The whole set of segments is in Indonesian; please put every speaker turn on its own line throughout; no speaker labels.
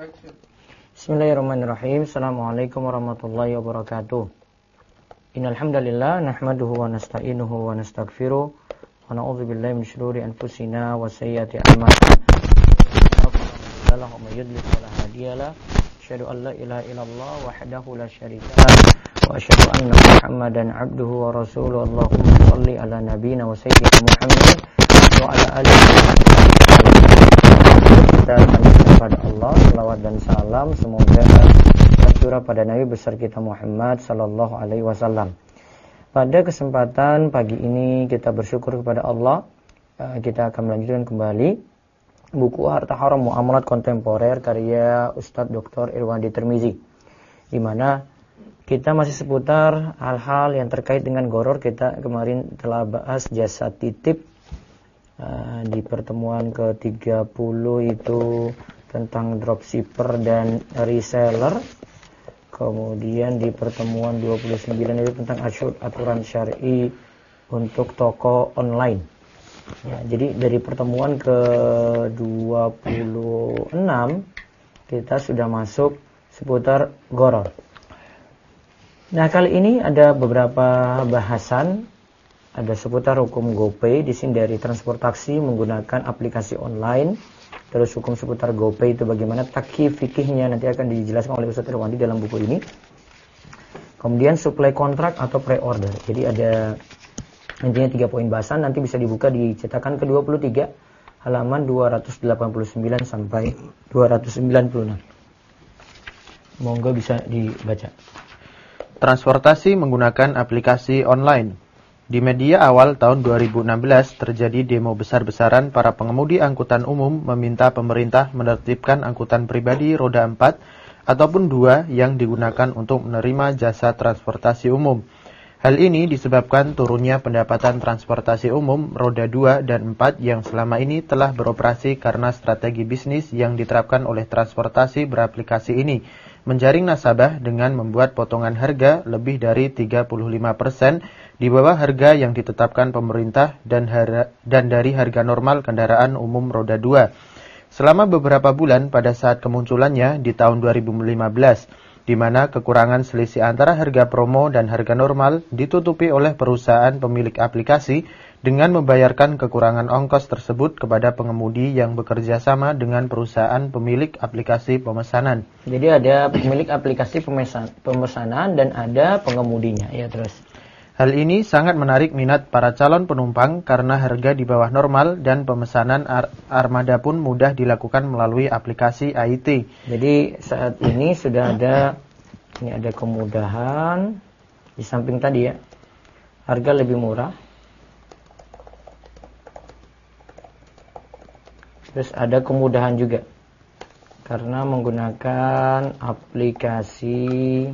Bismillahirrahmanirrahim. Assalamualaikum warahmatullahi wabarakatuh. Innal hamdalillah nahmaduhu wa nasta'inuhu wa nastaghfiruh wa na'udzu billahi min shururi anfusina wa sayyiati a'malina. May yudlil fala hadiyalah. Asyhadu an la ilaha illallah wahdahu la syarika lah wa asyhadu anna Muhammadan 'abduhu wa rasuluhu. Allahumma shalli ala nabiyyina wa sayyidina Muhammad wa ala alihi wa sahbihi. Kepada Allah, salawat dan salam semoga tercurah pada Nabi besar kita Muhammad sallallahu alaihi wasallam. Pada kesempatan pagi ini kita bersyukur kepada Allah. Kita akan melanjutkan kembali buku Harta Haram Muamalat Kontemporer karya Ustadz Dr. Irwandi Tirmizi, di mana kita masih seputar hal-hal yang terkait dengan goror. Kita kemarin telah bahas jasa titip di pertemuan ke-30 itu tentang dropshipper dan reseller. Kemudian di pertemuan 29 itu tentang aturan syar'i untuk toko online. Ya, jadi dari pertemuan ke-26 kita sudah masuk seputar gharar. Nah, kali ini ada beberapa bahasan. Ada seputar hukum GoPay, di sini dari transportasi menggunakan aplikasi online. Terus hukum seputar GoPay itu bagaimana takyif fikihnya nanti akan dijelaskan oleh Ustaz Irwandi dalam buku ini. Kemudian supply kontrak atau pre-order. Jadi ada intinya 3 poin bahasan, nanti bisa dibuka di cetakan ke-23 halaman 289 sampai 296. Monggo bisa dibaca.
Transportasi menggunakan aplikasi online. Di media awal tahun 2016 terjadi demo besar-besaran para pengemudi angkutan umum meminta pemerintah menertibkan angkutan pribadi roda 4 ataupun 2 yang digunakan untuk menerima jasa transportasi umum. Hal ini disebabkan turunnya pendapatan transportasi umum roda 2 dan 4 yang selama ini telah beroperasi karena strategi bisnis yang diterapkan oleh transportasi beraplikasi ini, menjaring nasabah dengan membuat potongan harga lebih dari 35% di bawah harga yang ditetapkan pemerintah dan dari harga normal kendaraan umum roda 2. Selama beberapa bulan pada saat kemunculannya di tahun 2015, di mana kekurangan selisih antara harga promo dan harga normal ditutupi oleh perusahaan pemilik aplikasi dengan membayarkan kekurangan ongkos tersebut kepada pengemudi yang bekerja sama dengan perusahaan pemilik aplikasi pemesanan.
Jadi ada pemilik aplikasi pemesanan dan ada pengemudinya. Ya, terus.
Hal ini sangat menarik minat para calon penumpang karena harga di bawah normal dan pemesanan armada pun mudah dilakukan melalui aplikasi AIT.
Jadi saat ini sudah ada kemudahan di samping tadi ya, harga lebih murah. Terus ada kemudahan juga karena menggunakan aplikasi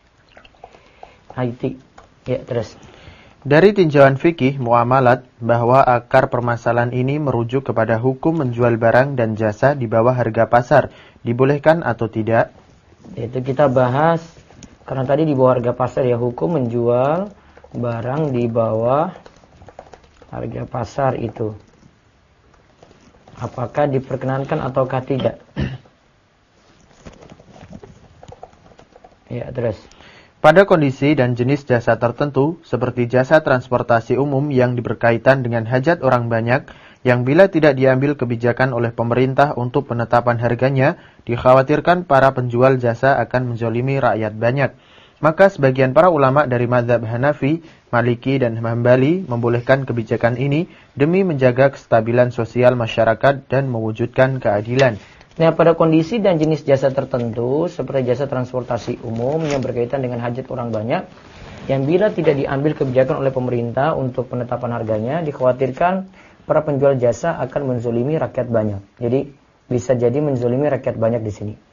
IT. Ya, terus.
Dari tinjauan fikih muamalat bahwa akar permasalahan ini merujuk kepada hukum menjual barang dan jasa di bawah harga pasar, dibolehkan atau tidak?
Itu kita bahas karena tadi di bawah harga pasar ya, hukum menjual barang di bawah harga pasar itu apakah diperkenankan ataukah tidak? Ya, terus.
Pada kondisi dan jenis jasa tertentu, seperti jasa transportasi umum yang berkaitan dengan hajat orang banyak, yang bila tidak diambil kebijakan oleh pemerintah untuk penetapan harganya, dikhawatirkan para penjual jasa akan menzolimi rakyat banyak. Maka sebagian para ulama dari mazhab Hanafi, Maliki, dan Hambali membolehkan kebijakan ini demi menjaga kestabilan sosial masyarakat dan mewujudkan keadilan.
Nah, pada kondisi dan jenis jasa tertentu seperti jasa transportasi umum yang berkaitan dengan hajat orang banyak, yang bila tidak diambil kebijakan oleh pemerintah untuk penetapan harganya, dikhawatirkan para penjual jasa akan menzolimi rakyat banyak. Jadi bisa jadi menzolimi rakyat banyak di sini.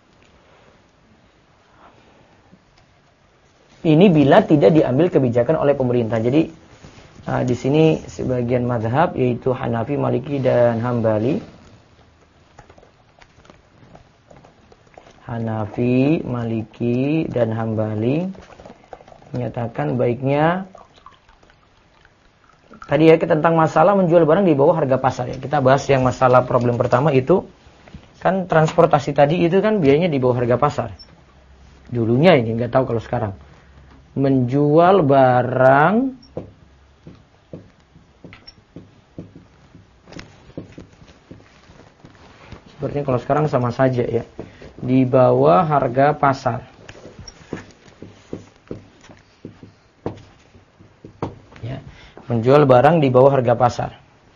Ini bila tidak diambil kebijakan oleh pemerintah. Jadi di sini sebagian mazhab yaitu Hanafi, Maliki, dan Hambali. Hanafi, Maliki, dan Hambali menyatakan baiknya tadi ya tentang masalah menjual barang di bawah harga pasar ya. Kita bahas yang masalah problem pertama itu Kan transportasi tadi itu kan biayanya di bawah harga pasar. Dulunya ini, nggak tahu kalau sekarang. Menjual barang sepertinya kalau sekarang sama saja ya, di bawah harga pasar. Ya, menjual barang di bawah harga pasar.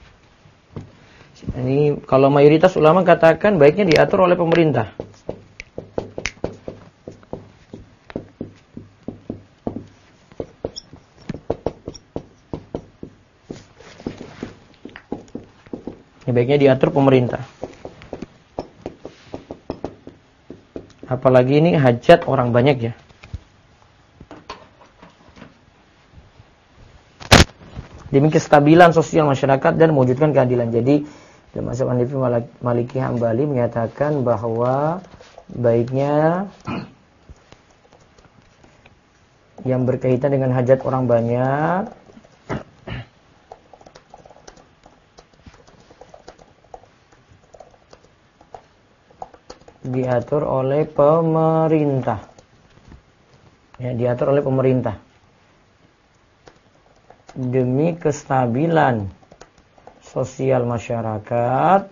Ini kalau mayoritas ulama katakan baiknya diatur oleh pemerintah. Ini baiknya diatur pemerintah. Apalagi ini hajat orang banyak ya. Demi kestabilan sosial masyarakat dan mewujudkan keadilan. Jadi dalam mazhab Hanafi Maliki Hambali menyatakan bahwa baiknya yang berkaitan dengan hajat orang banyak diatur oleh pemerintah. Ya, diatur oleh pemerintah. Demi kestabilan sosial masyarakat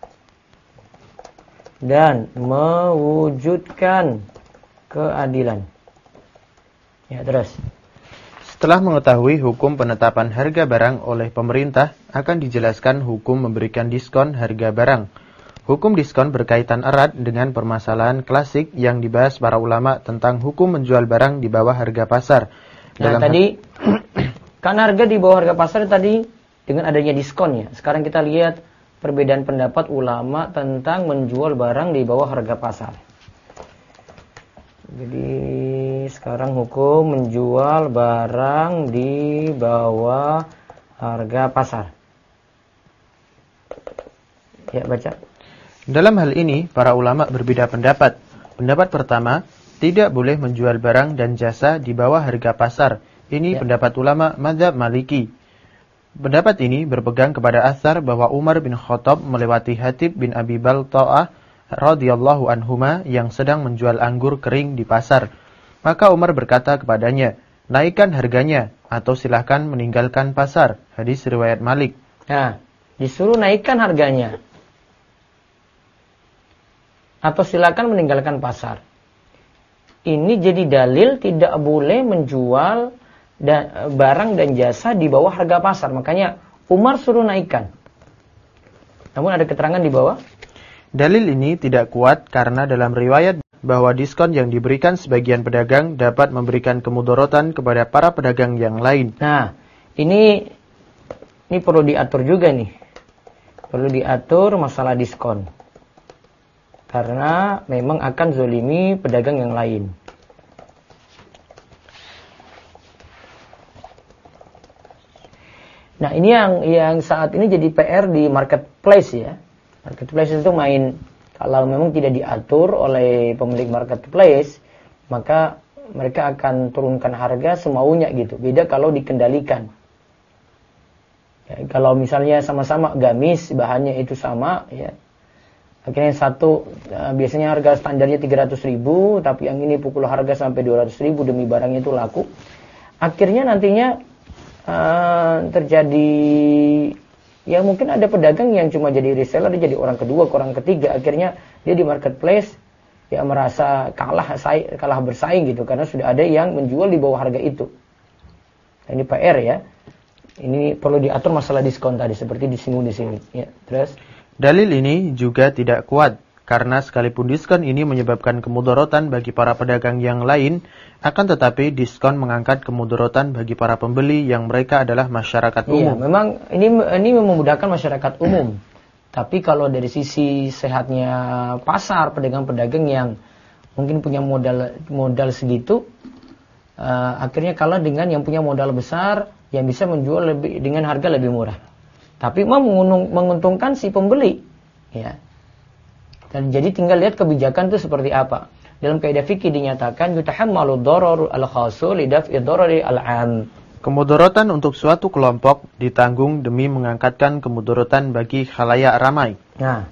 dan mewujudkan keadilan. Ya, terus.
Setelah mengetahui hukum penetapan harga barang oleh pemerintah, akan dijelaskan hukum memberikan diskon harga barang. Hukum diskon berkaitan erat dengan permasalahan klasik yang dibahas para ulama tentang hukum menjual barang di bawah harga pasar.
Nah, tadi kan harga di bawah harga pasar tadi dengan adanya diskon ya. Sekarang kita lihat perbedaan pendapat ulama tentang menjual barang di bawah harga pasar. Jadi sekarang hukum menjual barang di bawah harga pasar. Ya, baca.
Dalam hal ini, para ulama berbeda pendapat. Pendapat pertama, tidak boleh menjual barang dan jasa di bawah harga pasar. Ini pendapat ulama mazhab Maliki. Pendapat ini berpegang kepada asar bahwa Umar bin Khattab melewati Hatib bin Abi Balta'ah radhiyallahu anhuma yang sedang menjual anggur kering di pasar. Maka Umar berkata kepadanya, naikkan harganya atau silahkan meninggalkan pasar. Hadis riwayat Malik.
Nah, disuruh naikkan harganya atau silakan meninggalkan pasar. Ini jadi dalil tidak boleh menjual barang dan jasa di bawah harga pasar. Makanya Umar suruh naikkan. Namun ada keterangan di bawah.
Dalil ini tidak kuat karena dalam riwayat bahwa diskon yang diberikan sebagian pedagang dapat memberikan kemudaratan kepada para pedagang yang lain.
Nah, ini perlu diatur juga nih. Perlu diatur masalah diskon. Karena memang akan zolimi pedagang yang lain. Nah, ini yang saat ini jadi PR di marketplace ya. Marketplace itu main, kalau memang tidak diatur oleh pemilik marketplace, maka mereka akan turunkan harga semaunya gitu. Beda kalau dikendalikan. Ya, kalau misalnya sama-sama gamis, bahannya itu sama ya. Akhirnya satu biasanya harga standarnya 300.000, tapi yang ini pukul harga sampai 200.000 demi barangnya itu laku. Akhirnya nantinya terjadi ya mungkin ada pedagang yang cuma jadi reseller, dia jadi orang kedua, orang ketiga. Akhirnya dia di marketplace ya merasa kalah bersaing gitu karena sudah ada yang menjual di bawah harga itu. Nah, ini PR ya. Ini perlu diatur masalah diskon tadi seperti disinggung di sini. Ya, terus
dalil ini juga tidak kuat karena sekalipun diskon ini menyebabkan kemudaratan bagi para pedagang yang lain, akan tetapi diskon mengangkat kemudaratan bagi para pembeli yang mereka adalah masyarakat umum.
Iya, memang ini memudahkan masyarakat umum. Tapi kalau dari sisi sehatnya pasar, pedagang-pedagang yang mungkin punya modal segitu, akhirnya kalah dengan yang punya modal besar yang bisa menjual dengan harga lebih murah. Tapi menguntungkan si pembeli, ya. Dan jadi tinggal lihat kebijakan itu seperti apa. Dalam kaidah fikih dinyatakan yutahammalu dharar al-khasu li daf'i dharari al-'am.
Kemudaratan untuk suatu kelompok ditanggung demi mengangkatkan kemudaratan bagi khalayak ramai.
Nah,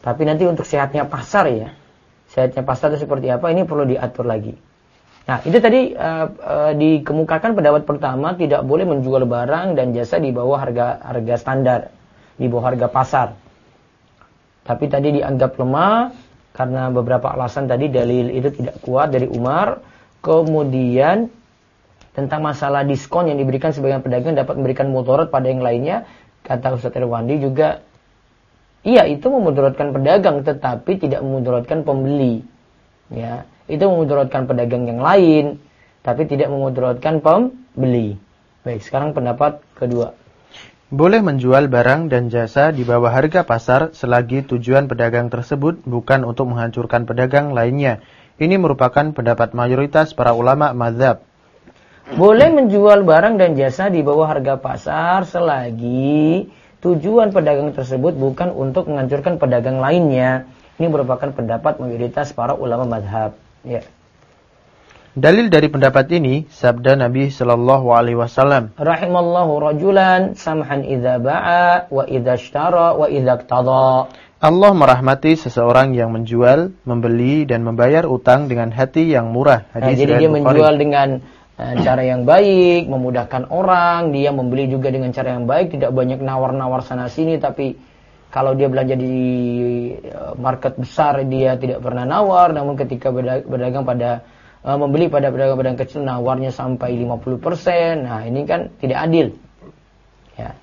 Tapi nanti untuk sehatnya pasar ya, sehatnya pasar itu seperti apa, ini perlu diatur lagi. Nah, itu tadi dikemukakan pendapat pertama, tidak boleh menjual barang dan jasa di bawah harga standar, di bawah harga pasar. Tapi tadi dianggap lemah karena beberapa alasan tadi, dalil itu tidak kuat dari Umar. Kemudian tentang masalah diskon yang diberikan sebagian pedagang dapat memberikan mudarat pada yang lainnya, kata Ustaz Irwandi juga, iya itu memudaratkan pedagang tetapi tidak memudaratkan pembeli. Ya, itu memudaratkan pedagang yang lain tapi tidak memudaratkan pembeli. Baik, sekarang pendapat kedua.
Boleh menjual barang dan jasa di bawah harga pasar selagi tujuan pedagang tersebut bukan untuk menghancurkan pedagang lainnya. Ini merupakan pendapat mayoritas para ulama mazhab.
Boleh menjual barang dan jasa di bawah harga pasar selagi tujuan pedagang tersebut bukan untuk menghancurkan pedagang lainnya. Ini merupakan pendapat mayoritas para ulama mazhab. Ya.
Dalil dari pendapat ini sabda Nabi sallallahu alaihi wasallam,
Rahimallahu rajulan samhan idza ba'a wa idza ishtara wa idza iqtada.
Allah merahmati seseorang yang menjual, membeli dan membayar utang dengan hati yang murah. Hadis
jadi dia
Bukhari.
menjual dengan cara yang baik, memudahkan orang, dia membeli juga dengan cara yang baik, tidak banyak nawar-nawar sana sini, tapi kalau dia belanja di market besar dia tidak pernah nawar, namun ketika berdagang pada membeli pada pedagang-pedagang kecil nawarnya sampai 50%. Nah, ini kan tidak adil. Ya.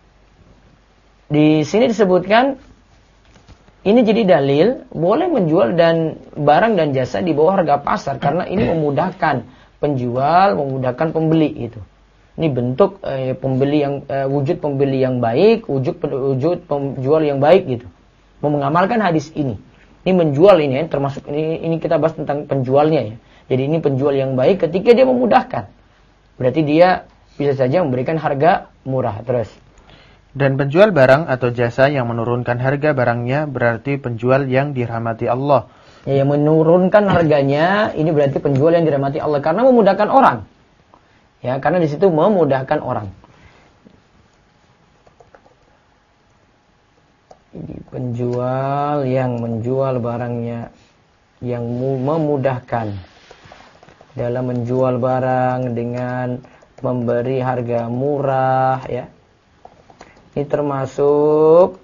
Di sini disebutkan ini jadi dalil boleh menjual dan barang dan jasa di bawah harga pasar karena ini memudahkan penjual, memudahkan pembeli itu. Ini bentuk pembeli yang wujud pembeli yang baik, wujud penjual yang baik gitu. Mau mengamalkan hadis ini. Ini menjual ini termasuk ini kita bahas tentang penjualnya ya. Jadi ini penjual yang baik ketika dia memudahkan. Berarti dia bisa saja memberikan harga murah terus.
Dan penjual barang atau jasa yang menurunkan harga barangnya berarti penjual yang dirahmati Allah.
Ya, yang menurunkan harganya ini berarti penjual yang dirahmati Allah karena memudahkan orang. Ya, karena di situ memudahkan orang. Ini penjual yang menjual barangnya yang memudahkan dalam menjual barang dengan memberi harga murah ya. Ini termasuk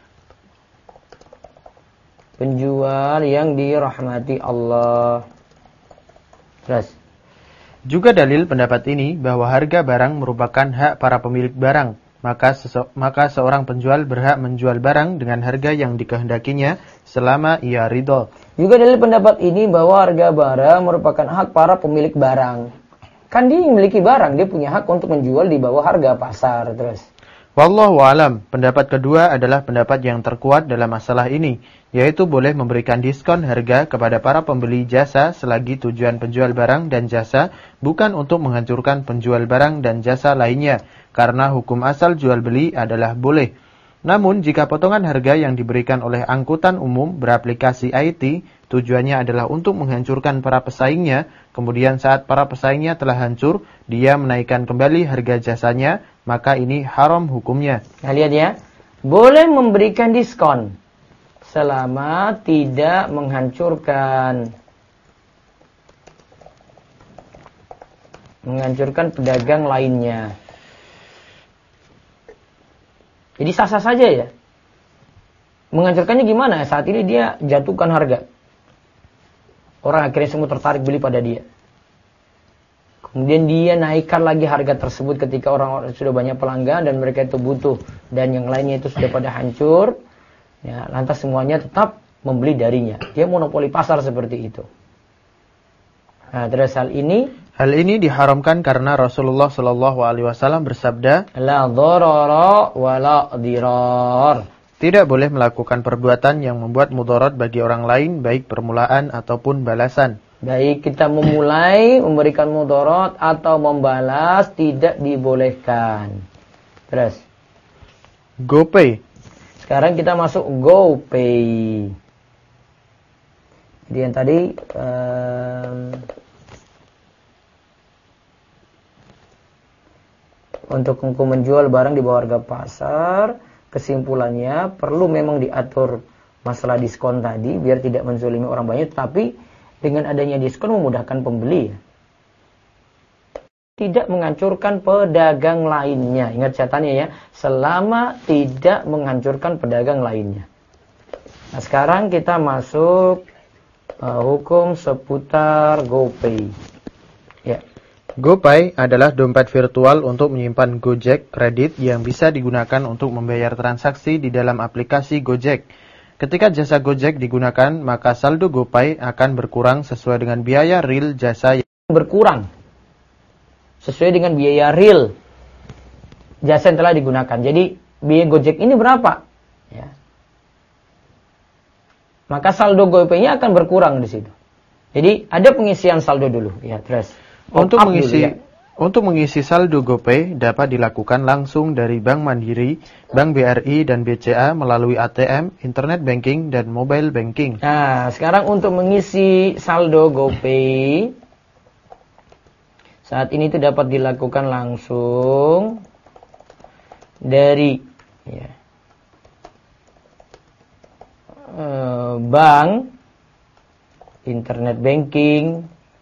penjual yang dirahmati Allah. Terus.
Juga dalil pendapat ini bahwa harga barang merupakan hak para pemilik barang. Maka seorang penjual berhak menjual barang dengan harga yang dikehendakinya selama ia ridho.
Juga dalil pendapat ini bahwa harga barang merupakan hak para pemilik barang. Kan dia yang memiliki barang, dia punya hak untuk menjual di bawah harga pasar. Terus.
Wallahu alam, pendapat kedua adalah pendapat yang terkuat dalam masalah ini, yaitu boleh memberikan diskon harga kepada para pembeli jasa selagi tujuan penjual barang dan jasa bukan untuk menghancurkan penjual barang dan jasa lainnya, karena hukum asal jual beli adalah boleh. Namun jika potongan harga yang diberikan oleh angkutan umum beraplikasi IT, tujuannya adalah untuk menghancurkan para pesaingnya, kemudian saat para pesaingnya telah hancur, dia menaikkan kembali harga jasanya, maka ini haram hukumnya.
Nah, lihat ya, boleh memberikan diskon selama tidak menghancurkan pedagang lainnya. Jadi sah-sah saja ya. Menghancurkannya gimana? Saat ini dia jatuhkan harga. Orang akhirnya semua tertarik beli pada dia. Kemudian dia naikkan lagi harga tersebut ketika orang-orang sudah banyak pelanggan dan mereka itu butuh. Dan yang lainnya itu sudah pada hancur. Ya, lantas semuanya tetap membeli darinya. Dia monopoli pasar seperti itu. Nah, terus hal ini
diharamkan karena Rasulullah Shallallahu Alaihi Wasallam bersabda,
la dharara wa la dirar.
Tidak boleh melakukan perbuatan yang membuat mudarat bagi orang lain, baik permulaan ataupun balasan.
Baik kita memulai memberikan mudarat atau membalas tidak dibolehkan. Terus.
GoPay.
Sekarang kita masuk GoPay. Jadi yang tadi untuk menjual barang di bawah harga pasar, kesimpulannya perlu memang diatur masalah diskon tadi biar tidak menzalimi orang banyak, tapi dengan adanya diskon memudahkan pembeli ya. Tidak menghancurkan pedagang lainnya. Ingat catatannya ya, selama tidak menghancurkan pedagang lainnya. Nah, sekarang kita masuk hukum seputar GoPay. Ya.
GoPay adalah dompet virtual untuk menyimpan Gojek kredit yang bisa digunakan untuk membayar transaksi di dalam aplikasi Gojek. Ketika jasa Gojek digunakan, maka saldo GoPay akan berkurang sesuai dengan biaya real jasa yang
berkurang. Sesuai dengan biaya real jasa yang telah digunakan. Jadi biaya Gojek ini berapa? Ya. Maka saldo GoPay-nya akan berkurang di situ. Jadi ada pengisian saldo dulu. Ya, terus.
Untuk mengisi saldo GoPay dapat dilakukan langsung dari Bank Mandiri, Bank BRI, dan BCA melalui ATM, Internet Banking, dan Mobile Banking.
Nah, sekarang untuk mengisi saldo GoPay, saat ini itu dapat dilakukan langsung dari bank, Internet Banking,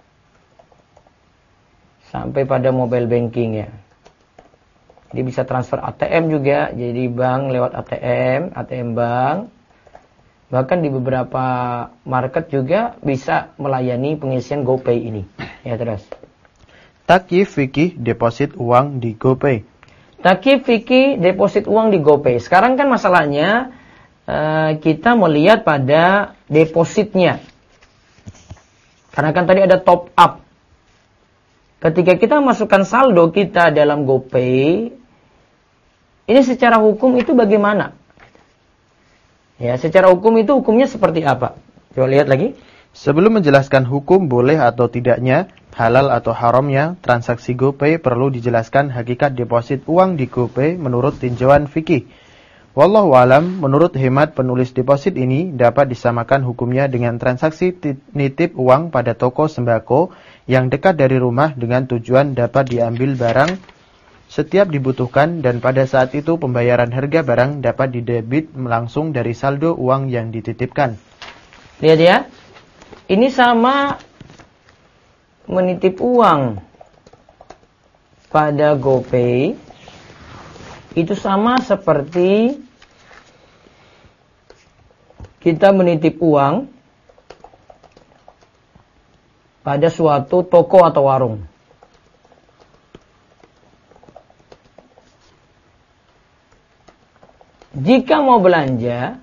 sampai pada mobile banking ya. Dia bisa transfer ATM juga, jadi bank lewat ATM bank. Bahkan di beberapa market juga bisa melayani pengisian GoPay ini. Ya, terus.
Takyif fikih deposit uang di GoPay.
Takyif fikih deposit uang di GoPay. Sekarang kan masalahnya kita melihat pada depositnya. Karena kan tadi ada top up. Ketika kita masukkan saldo kita dalam GoPay, ini secara hukum itu bagaimana? Ya, secara hukum itu hukumnya seperti apa? Coba lihat lagi.
Sebelum menjelaskan hukum boleh atau tidaknya, halal atau haramnya, transaksi GoPay perlu dijelaskan hakikat deposit uang di GoPay menurut tinjauan fikih. Wallahu alam, menurut hemat penulis deposit ini dapat disamakan hukumnya dengan transaksi nitip uang pada toko sembako yang dekat dari rumah dengan tujuan dapat diambil barang setiap dibutuhkan dan pada saat itu pembayaran harga barang dapat didebit langsung dari saldo uang yang dititipkan.
Lihat ya, ini sama menitip uang pada GoPay, itu sama seperti kita menitip uang pada suatu toko atau warung. Jika mau belanja,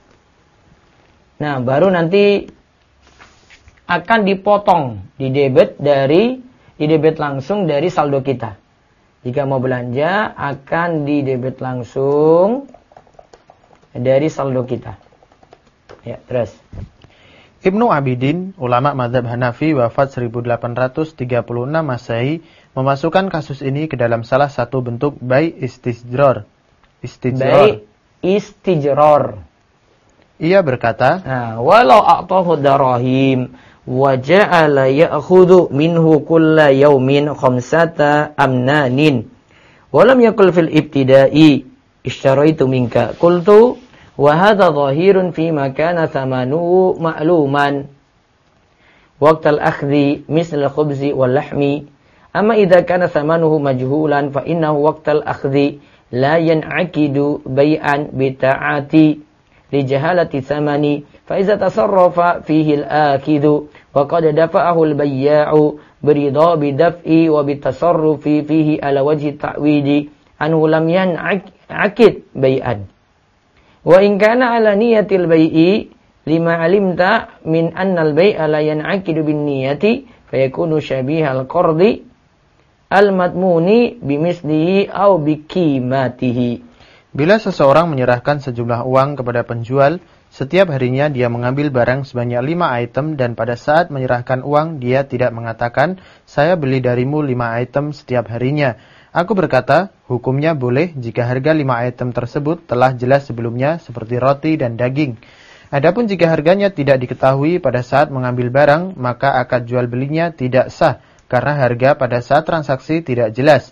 nah baru nanti akan dipotong, didebet langsung dari saldo kita. Jika mau belanja akan didebet langsung dari saldo kita. Ya, terus.
Ibnu Abidin, ulama mazhab Hanafi wafat 1836 Masehi, memasukkan kasus ini ke dalam salah satu bentuk bai istijror.
Bai istijror.
Ia berkata,
walau a'tahu darahim wa ja'ala ya'khudhu minhu kulla yawmin khamsata amnanin wa lam yakul fil ibtida'i ishtaraitu minka qultu wa hadha dhahirun fi ma kana thamanu ma'luman waqtal akhdhi misl al-khubzi wal lahmi amma idza kana thamanuhu majhulan fa innahu waqtal akhdhi la yan'aqidu bai'an bi ta'ati li jahalati thamani fa idza tasarrafa fihi al-akidhu wa qad dafa'ahu al-bayya'u birida bi daf'i wa bi tasarrufi fihi ala wajhi ta'widi anhu lam yan'aqid bai'an. Wa in kana ala niyatil bai'i lima alimta min anna al-bai'a la yan'aqidu bin niyati fayakunu syabihal qardi al-madmuni bimislihi aw biqimatihi.
Bila seseorang menyerahkan sejumlah uang kepada penjual, setiap harinya dia mengambil barang sebanyak 5 item dan pada saat menyerahkan uang dia tidak mengatakan, saya beli darimu 5 item setiap harinya. Aku berkata, hukumnya boleh jika harga 5 item tersebut telah jelas sebelumnya seperti roti dan daging. Adapun jika harganya tidak diketahui pada saat mengambil barang, maka akad jual belinya tidak sah karena harga pada saat transaksi tidak jelas.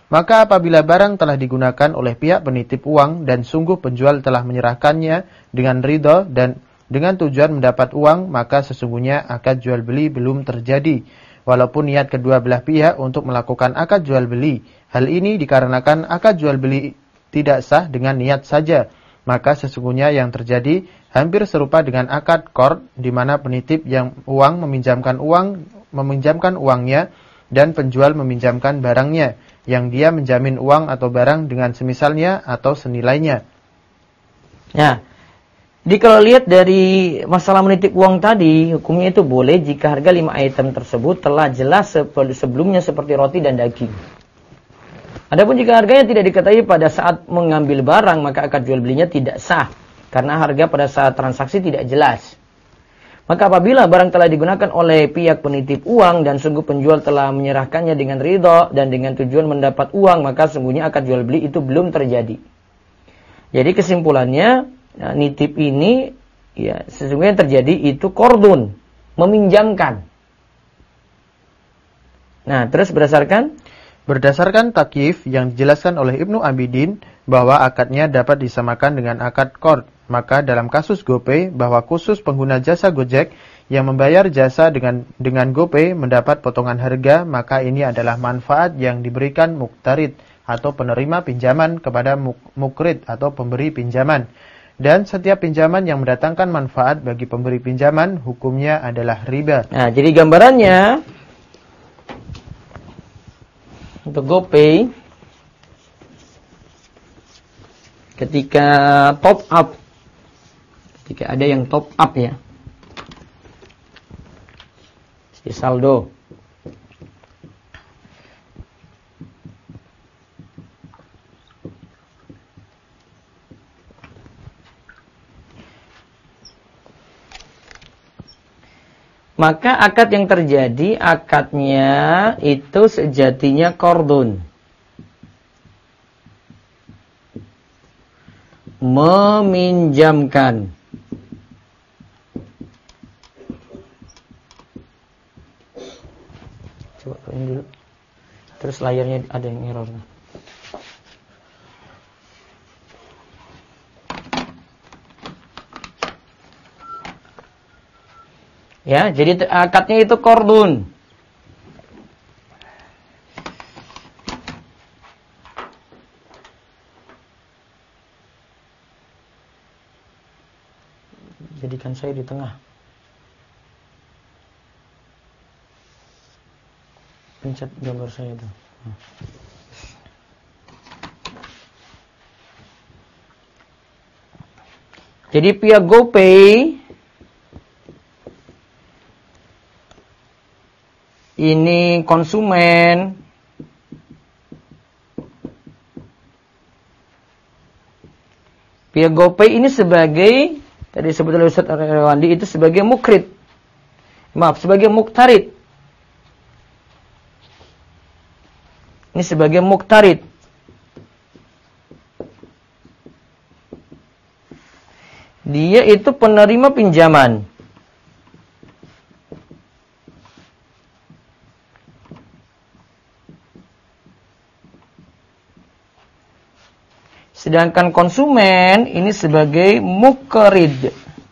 Maka apabila barang telah digunakan oleh pihak penitip uang dan sungguh penjual telah menyerahkannya dengan ridho dan dengan tujuan mendapat uang, maka sesungguhnya akad jual beli belum terjadi. Walaupun niat kedua belah pihak untuk melakukan akad jual beli. Hal ini dikarenakan akad jual beli tidak sah dengan niat saja. Maka sesungguhnya yang terjadi hampir serupa dengan akad qard, di mana penitip yang meminjamkan uangnya dan penjual meminjamkan barangnya, yang dia menjamin uang atau barang dengan semisalnya atau senilainya.
Ya, jadi kalau lihat dari masalah menitip uang tadi, hukumnya itu boleh jika harga 5 item tersebut telah jelas sebelumnya seperti roti dan daging. Adapun jika harganya tidak diketahui pada saat mengambil barang, maka akad jual belinya tidak sah, karena harga pada saat transaksi tidak jelas. Maka apabila barang telah digunakan oleh pihak penitip uang dan sungguh penjual telah menyerahkannya dengan ridho dan dengan tujuan mendapat uang, maka sungguhnya akad jual beli itu belum terjadi. Jadi kesimpulannya, nitip ini ya sesungguhnya terjadi itu qardun, meminjamkan. Nah, terus berdasarkan takyif yang dijelaskan oleh Ibnu Abidin bahwa akadnya dapat disamakan dengan akad qard, maka dalam kasus GoPay bahwa khusus pengguna jasa Gojek yang membayar jasa dengan GoPay mendapat potongan harga, maka ini adalah manfaat yang diberikan muqtarid atau penerima pinjaman kepada mukrid atau pemberi pinjaman. Dan setiap pinjaman yang mendatangkan manfaat bagi pemberi pinjaman, hukumnya adalah riba. Nah, jadi gambarannya untuk GoPay, ketika top up, ketika ada yang top up ya, di saldo, maka akad yang terjadi, akadnya itu sejatinya qardun, meminjamkan. Coba ini dulu. Terus layarnya ada yang error. Ya, jadi akadnya itu qardun. Jadikan saya di tengah. Pencet gambar saya itu. Jadi pihak GoPay ini konsumen pihak GoPay ini sebagai, tadi disebut oleh Ustaz Rewandi, itu sebagai mukrid. Sebagai muqtarid. Ini sebagai muqtarid. Dia itu penerima pinjaman. Sedangkan konsumen ini sebagai muqrid.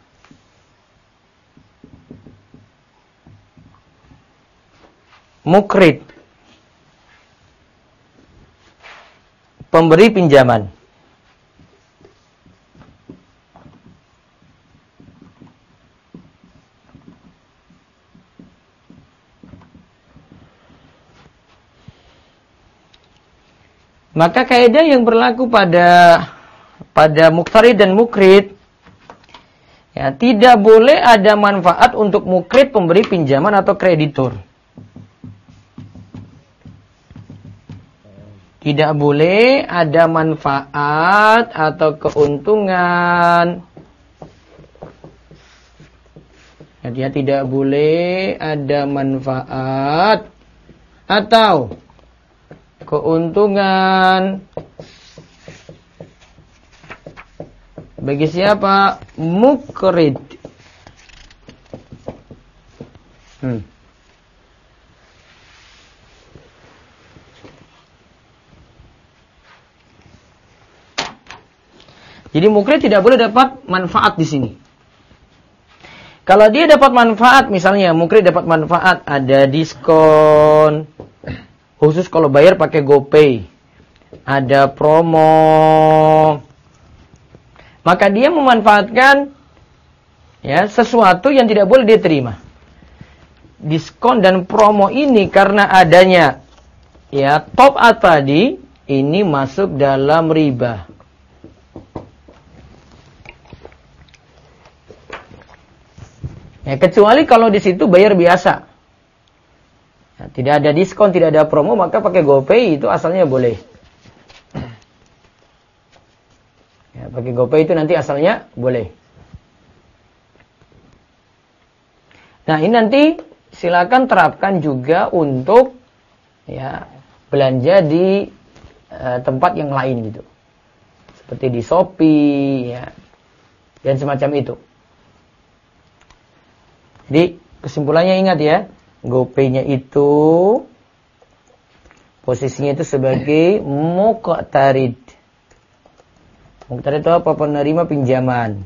Mukrid, pemberi pinjaman. Maka kaidah yang berlaku pada muqtarid dan mukrid, ya, tidak boleh ada manfaat untuk mukrid pemberi pinjaman atau kreditur. Tidak boleh ada manfaat atau keuntungan. Ya, dia tidak boleh ada manfaat atau keuntungan bagi siapa? Mukrid. Jadi mukrid tidak boleh dapat manfaat di sini. Kalau dia dapat manfaat, misalnya mukrid dapat manfaat, ada diskon, khusus kalau bayar pakai GoPay, ada promo, maka dia memanfaatkan ya sesuatu yang tidak boleh dia terima. Diskon dan promo ini karena adanya ya top up tadi, ini masuk dalam riba. Ya, kecuali kalau di situ bayar biasa. Ya, tidak ada diskon, tidak ada promo, maka pakai GoPay itu asalnya boleh. Ya, pakai GoPay itu nanti asalnya boleh. Nah, ini nanti silakan terapkan juga untuk ya belanja di tempat yang lain gitu. Seperti di Shopee ya. Dan semacam itu. Jadi kesimpulannya ingat ya, GoPay-nya itu posisinya itu sebagai muqtarid. Muqtarid itu apa? Penerima pinjaman.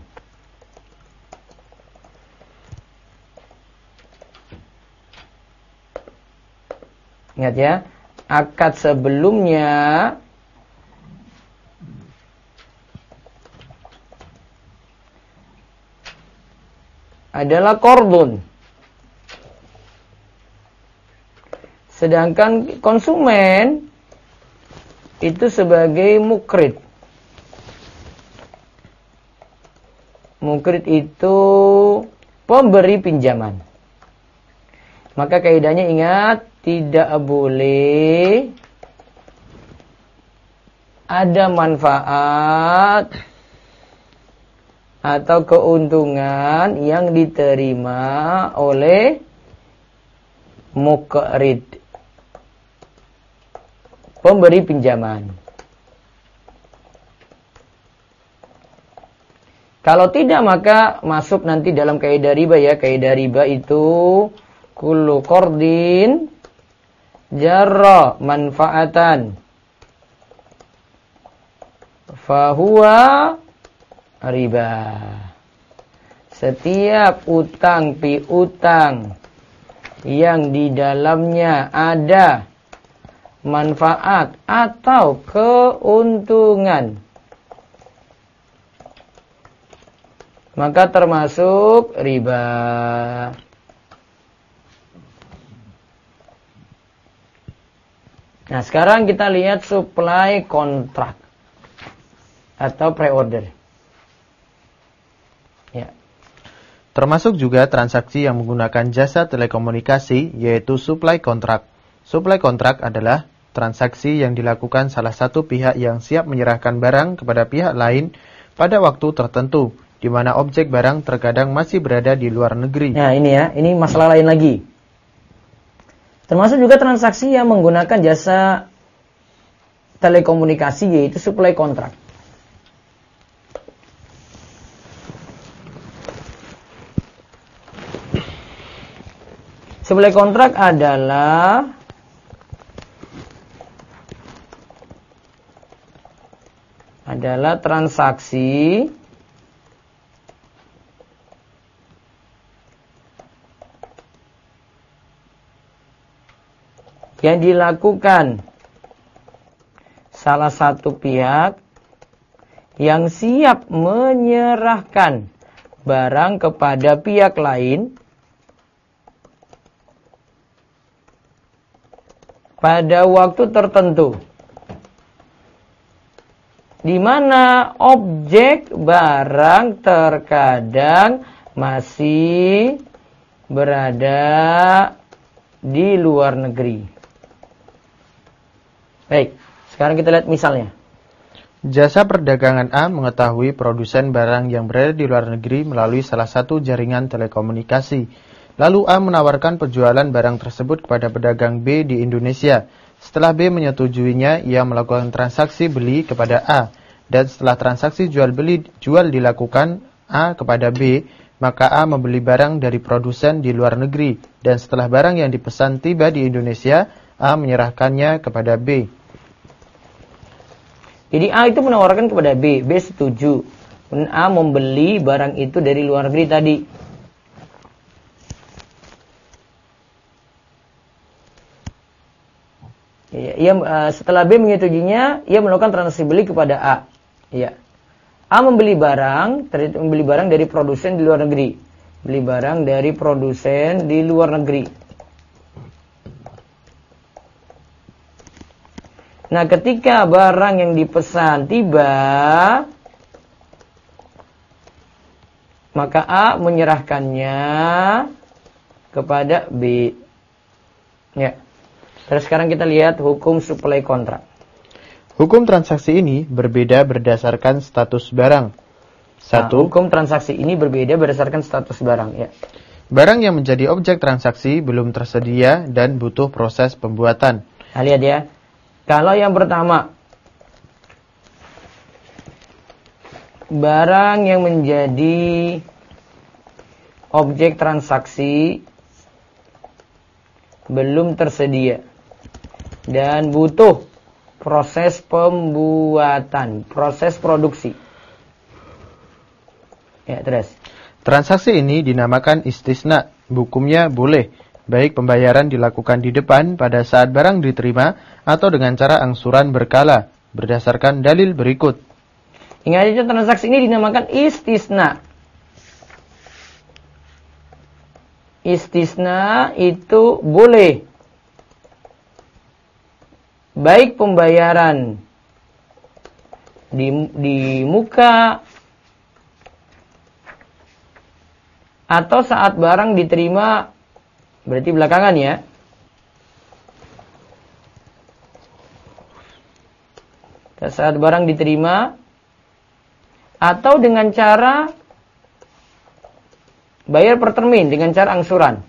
Ingat ya, akad sebelumnya adalah qardun. Sedangkan konsumen itu sebagai mukrid. Mukrid itu pemberi pinjaman. Maka kaidahnya ingat, tidak boleh ada manfaat atau keuntungan yang diterima oleh muqrid, pemberi pinjaman. Kalau tidak maka masuk nanti dalam kaidah riba ya. Kaidah riba itu kullu qardin jarra manfaatan fahuwa riba. Setiap utang piutang yang di dalamnya ada manfaat atau keuntungan, maka termasuk riba. Nah, sekarang kita lihat supply kontrak atau pre-order. Ya.
Termasuk juga transaksi yang menggunakan jasa telekomunikasi, yaitu supply kontrak. Supply kontrak adalah transaksi yang dilakukan salah satu pihak yang siap menyerahkan barang kepada pihak lain pada waktu tertentu, di mana objek barang terkadang masih berada di luar negeri.
Nah, ini ya, ini masalah lain lagi. Termasuk juga transaksi yang menggunakan jasa telekomunikasi, yaitu supply kontrak. Supply kontrak adalah transaksi yang dilakukan salah satu pihak yang siap menyerahkan barang kepada pihak lain pada waktu tertentu, di mana objek barang terkadang masih berada di luar negeri. Baik, sekarang kita lihat misalnya.
Jasa perdagangan A mengetahui produsen barang yang berada di luar negeri melalui salah satu jaringan telekomunikasi. Lalu A menawarkan penjualan barang tersebut kepada pedagang B di Indonesia. Setelah B menyetujuinya, ia melakukan transaksi beli kepada A. Dan setelah transaksi jual dilakukan A kepada B, maka A membeli barang dari produsen di luar negeri. Dan setelah barang yang dipesan tiba di Indonesia, A menyerahkannya kepada B.
Jadi A itu menawarkan kepada B, B setuju. Kemudian A membeli barang itu dari luar negeri tadi. Setelah B menyetujuinya, ia melakukan transaksi beli kepada A. Ya. A membeli barang dari produsen di luar negeri. Beli barang dari produsen di luar negeri. Nah, ketika barang yang dipesan tiba, maka A menyerahkannya kepada B. Ya. Terus sekarang kita lihat hukum suplai kontrak.
Hukum transaksi ini berbeda berdasarkan status barang.
Hukum transaksi ini berbeda berdasarkan status barang. Ya.
Barang yang menjadi objek transaksi belum tersedia dan butuh proses pembuatan.
Nah, lihat ya. Kalau yang pertama, barang yang menjadi objek transaksi belum tersedia dan butuh proses pembuatan, proses produksi. Ya, terus.
Transaksi ini dinamakan istisna. Hukumnya boleh, baik pembayaran dilakukan di depan pada saat barang diterima atau dengan cara angsuran berkala, berdasarkan dalil berikut.
Ingat aja, transaksi ini dinamakan istisna. Istisna itu boleh, baik pembayaran di muka atau saat barang diterima, berarti belakangan ya. Saat barang diterima atau dengan cara bayar per termin, dengan cara angsuran.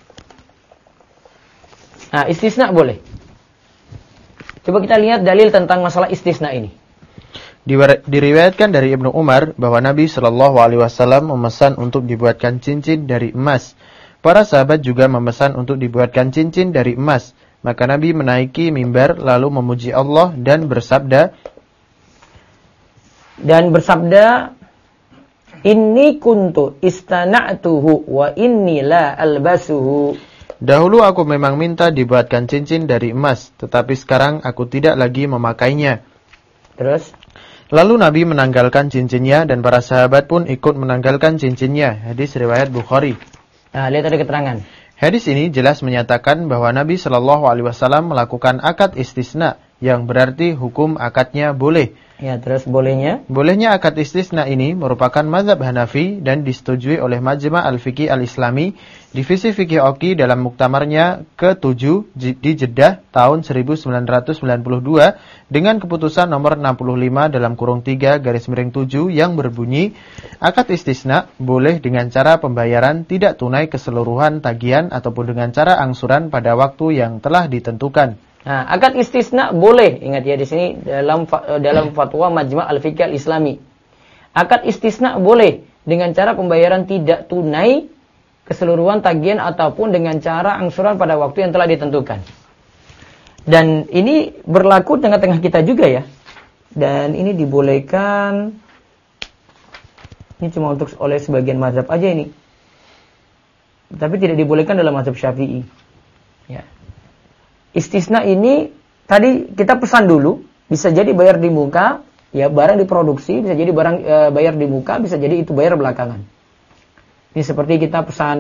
Nah, istisna boleh. Coba kita lihat dalil tentang masalah istisna ini.
Diriwayatkan dari Ibnu Umar bahwa Nabi Shallallahu Alaihi Wasallam memesan untuk dibuatkan cincin dari emas. Para sahabat juga memesan untuk dibuatkan cincin dari emas. Maka Nabi menaiki mimbar lalu memuji Allah dan bersabda, Inni kuntu istana'tuhu wa inni la albasuhu. Dahulu aku memang minta dibuatkan cincin dari emas, tetapi sekarang aku tidak lagi memakainya.
Terus?
Lalu Nabi menanggalkan cincinnya dan para sahabat pun ikut menanggalkan cincinnya. Hadis riwayat Bukhari.
Nah, lihat ada keterangan.
Hadis ini jelas menyatakan bahwa Nabi Shallallahu Alaihi Wasallam melakukan akad istisna, yang berarti hukum akadnya boleh.
Ya, terus bolehnya?
Bolehnya akad istisna ini merupakan mazhab Hanafi dan disetujui oleh Majma' al-Fiqih al-Islami, divisi fikih Oki dalam muktamarnya ke-7 di Jeddah tahun 1992 dengan keputusan nomor 65 dalam kurung 3 garis miring 7 yang berbunyi, akad istisna boleh dengan cara pembayaran tidak tunai keseluruhan tagihan ataupun dengan cara angsuran pada waktu yang telah ditentukan.
Nah, akad istisna boleh. Ingat ya, di sini dalam fatwa Majma' al-Fiqh al-Islami. Akad istisna boleh dengan cara pembayaran tidak tunai keseluruhan tagihan ataupun dengan cara angsuran pada waktu yang telah ditentukan. Dan ini berlaku tengah-tengah kita juga ya. Dan ini dibolehkan. Ini cuma untuk oleh sebagian mazhab aja ini. Tapi tidak dibolehkan dalam mazhab Syafi'i. Ya. Istisna ini tadi kita pesan dulu, bisa jadi bayar di muka, ya barang diproduksi, bisa jadi barang bayar di muka, bisa jadi itu bayar belakangan. Ini seperti kita pesan,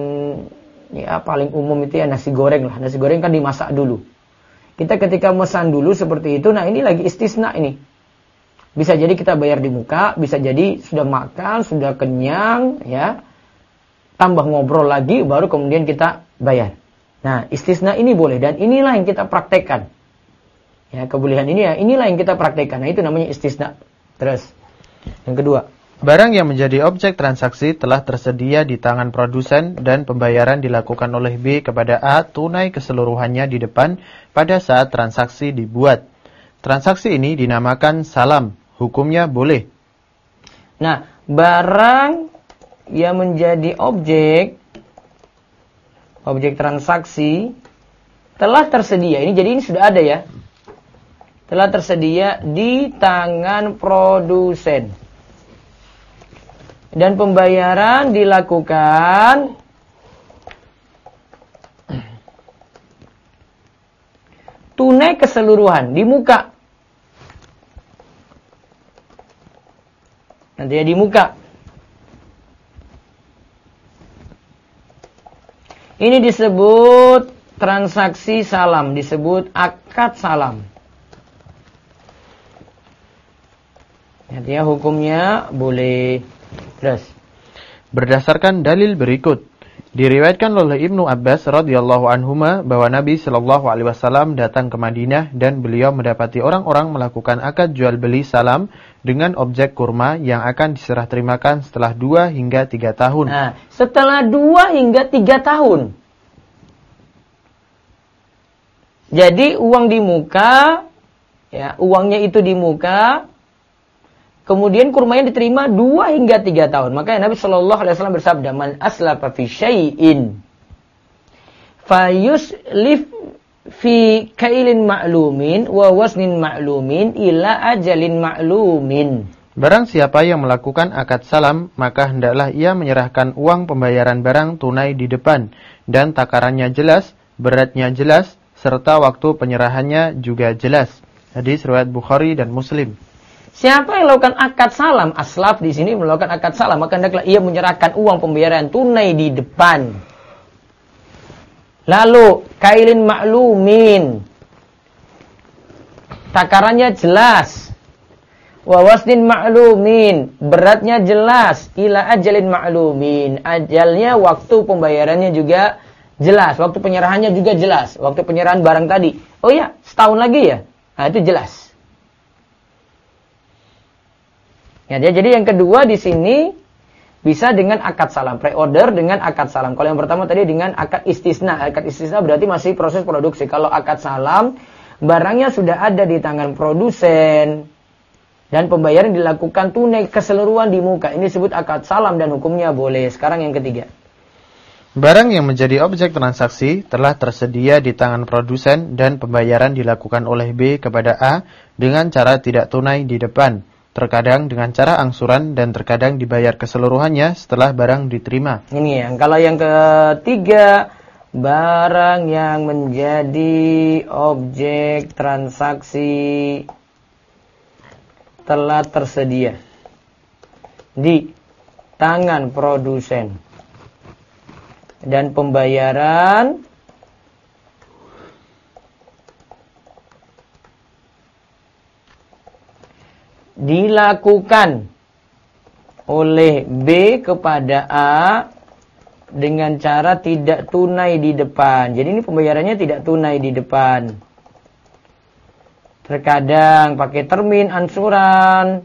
ya paling umum itu ya nasi goreng lah. Nasi goreng kan dimasak dulu. Kita ketika pesan dulu seperti itu, nah ini lagi istisna ini. Bisa jadi kita bayar di muka, bisa jadi sudah makan, sudah kenyang, ya tambah ngobrol lagi, baru kemudian kita bayar. Nah, istisna ini boleh dan inilah yang kita praktekkan. Ya, kebolehan ini ya, inilah yang kita praktekkan. Nah, itu namanya istisna. Terus, yang kedua.
Barang yang menjadi objek transaksi telah tersedia di tangan produsen dan pembayaran dilakukan oleh B kepada A tunai keseluruhannya di depan pada saat transaksi dibuat. Transaksi ini dinamakan salam. Hukumnya boleh.
Nah, barang yang menjadi objek transaksi telah tersedia. Ini jadi ini sudah ada ya. Telah tersedia di tangan produsen. dan pembayaran dilakukan tunai keseluruhan di muka. Nanti ya di muka. Ini disebut transaksi salam, disebut akad salam. Nanti ya hukumnya boleh. Terus.
Berdasarkan dalil berikut, diriwayatkan oleh Ibnu Abbas radhiyallahu anhuma bahwa Nabi Shallallahu alaihi wasallam datang ke Madinah dan beliau mendapati orang-orang melakukan akad jual beli salam dengan objek kurma yang akan diserah terimakan setelah 2 hingga 3 tahun.
Nah, setelah 2 hingga 3 tahun. Jadi uang di muka, ya, uangnya itu di muka, kemudian kurmanya diterima 2 hingga 3 tahun. Makanya Nabi Shallallahu alaihi wasallam bersabda, "Man aslafa fi syai'in fayuslif fi kailin ma'lumin wa wasnin ma'lumin ila ajalin ma'lumin."
Barang siapa yang melakukan akad salam, maka hendaklah ia menyerahkan uang pembayaran barang tunai di depan dan takarannya jelas, beratnya jelas, serta waktu penyerahannya juga jelas. Hadis riwayat Bukhari dan Muslim.
Siapa yang melakukan akad salam, aslaf di sini melakukan akad salam, maka hendaklah ia menyerahkan uang pembayaran tunai di depan. Lalu kailin ma'lumin, takarannya jelas. Wa wasnin ma'lumin, beratnya jelas. Ila ajalin ma'lumin, ajalnya, waktu pembayarannya juga jelas, waktu penyerahannya juga jelas. Waktu penyerahan barang tadi, oh ya, setahun lagi ya, nah itu jelas. Ya, jadi yang kedua di sini bisa dengan akad salam, pre-order dengan akad salam. Kalau yang pertama tadi dengan akad istisna. Akad istisna berarti masih proses produksi. Kalau akad salam, barangnya sudah ada di tangan produsen dan pembayaran dilakukan tunai keseluruhan di muka. Ini disebut akad salam dan hukumnya boleh. Sekarang yang ketiga.
Barang yang menjadi objek transaksi telah tersedia di tangan produsen dan pembayaran dilakukan oleh B kepada A dengan cara tidak tunai di depan. Terkadang dengan cara angsuran dan terkadang dibayar keseluruhannya setelah barang diterima.
Ini ya. Kalau yang ketiga, barang yang menjadi objek transaksi telah tersedia di tangan produsen dan pembayaran dilakukan oleh B kepada A dengan cara tidak tunai di depan. Jadi ini pembayarannya tidak tunai di depan. Terkadang pakai termin angsuran.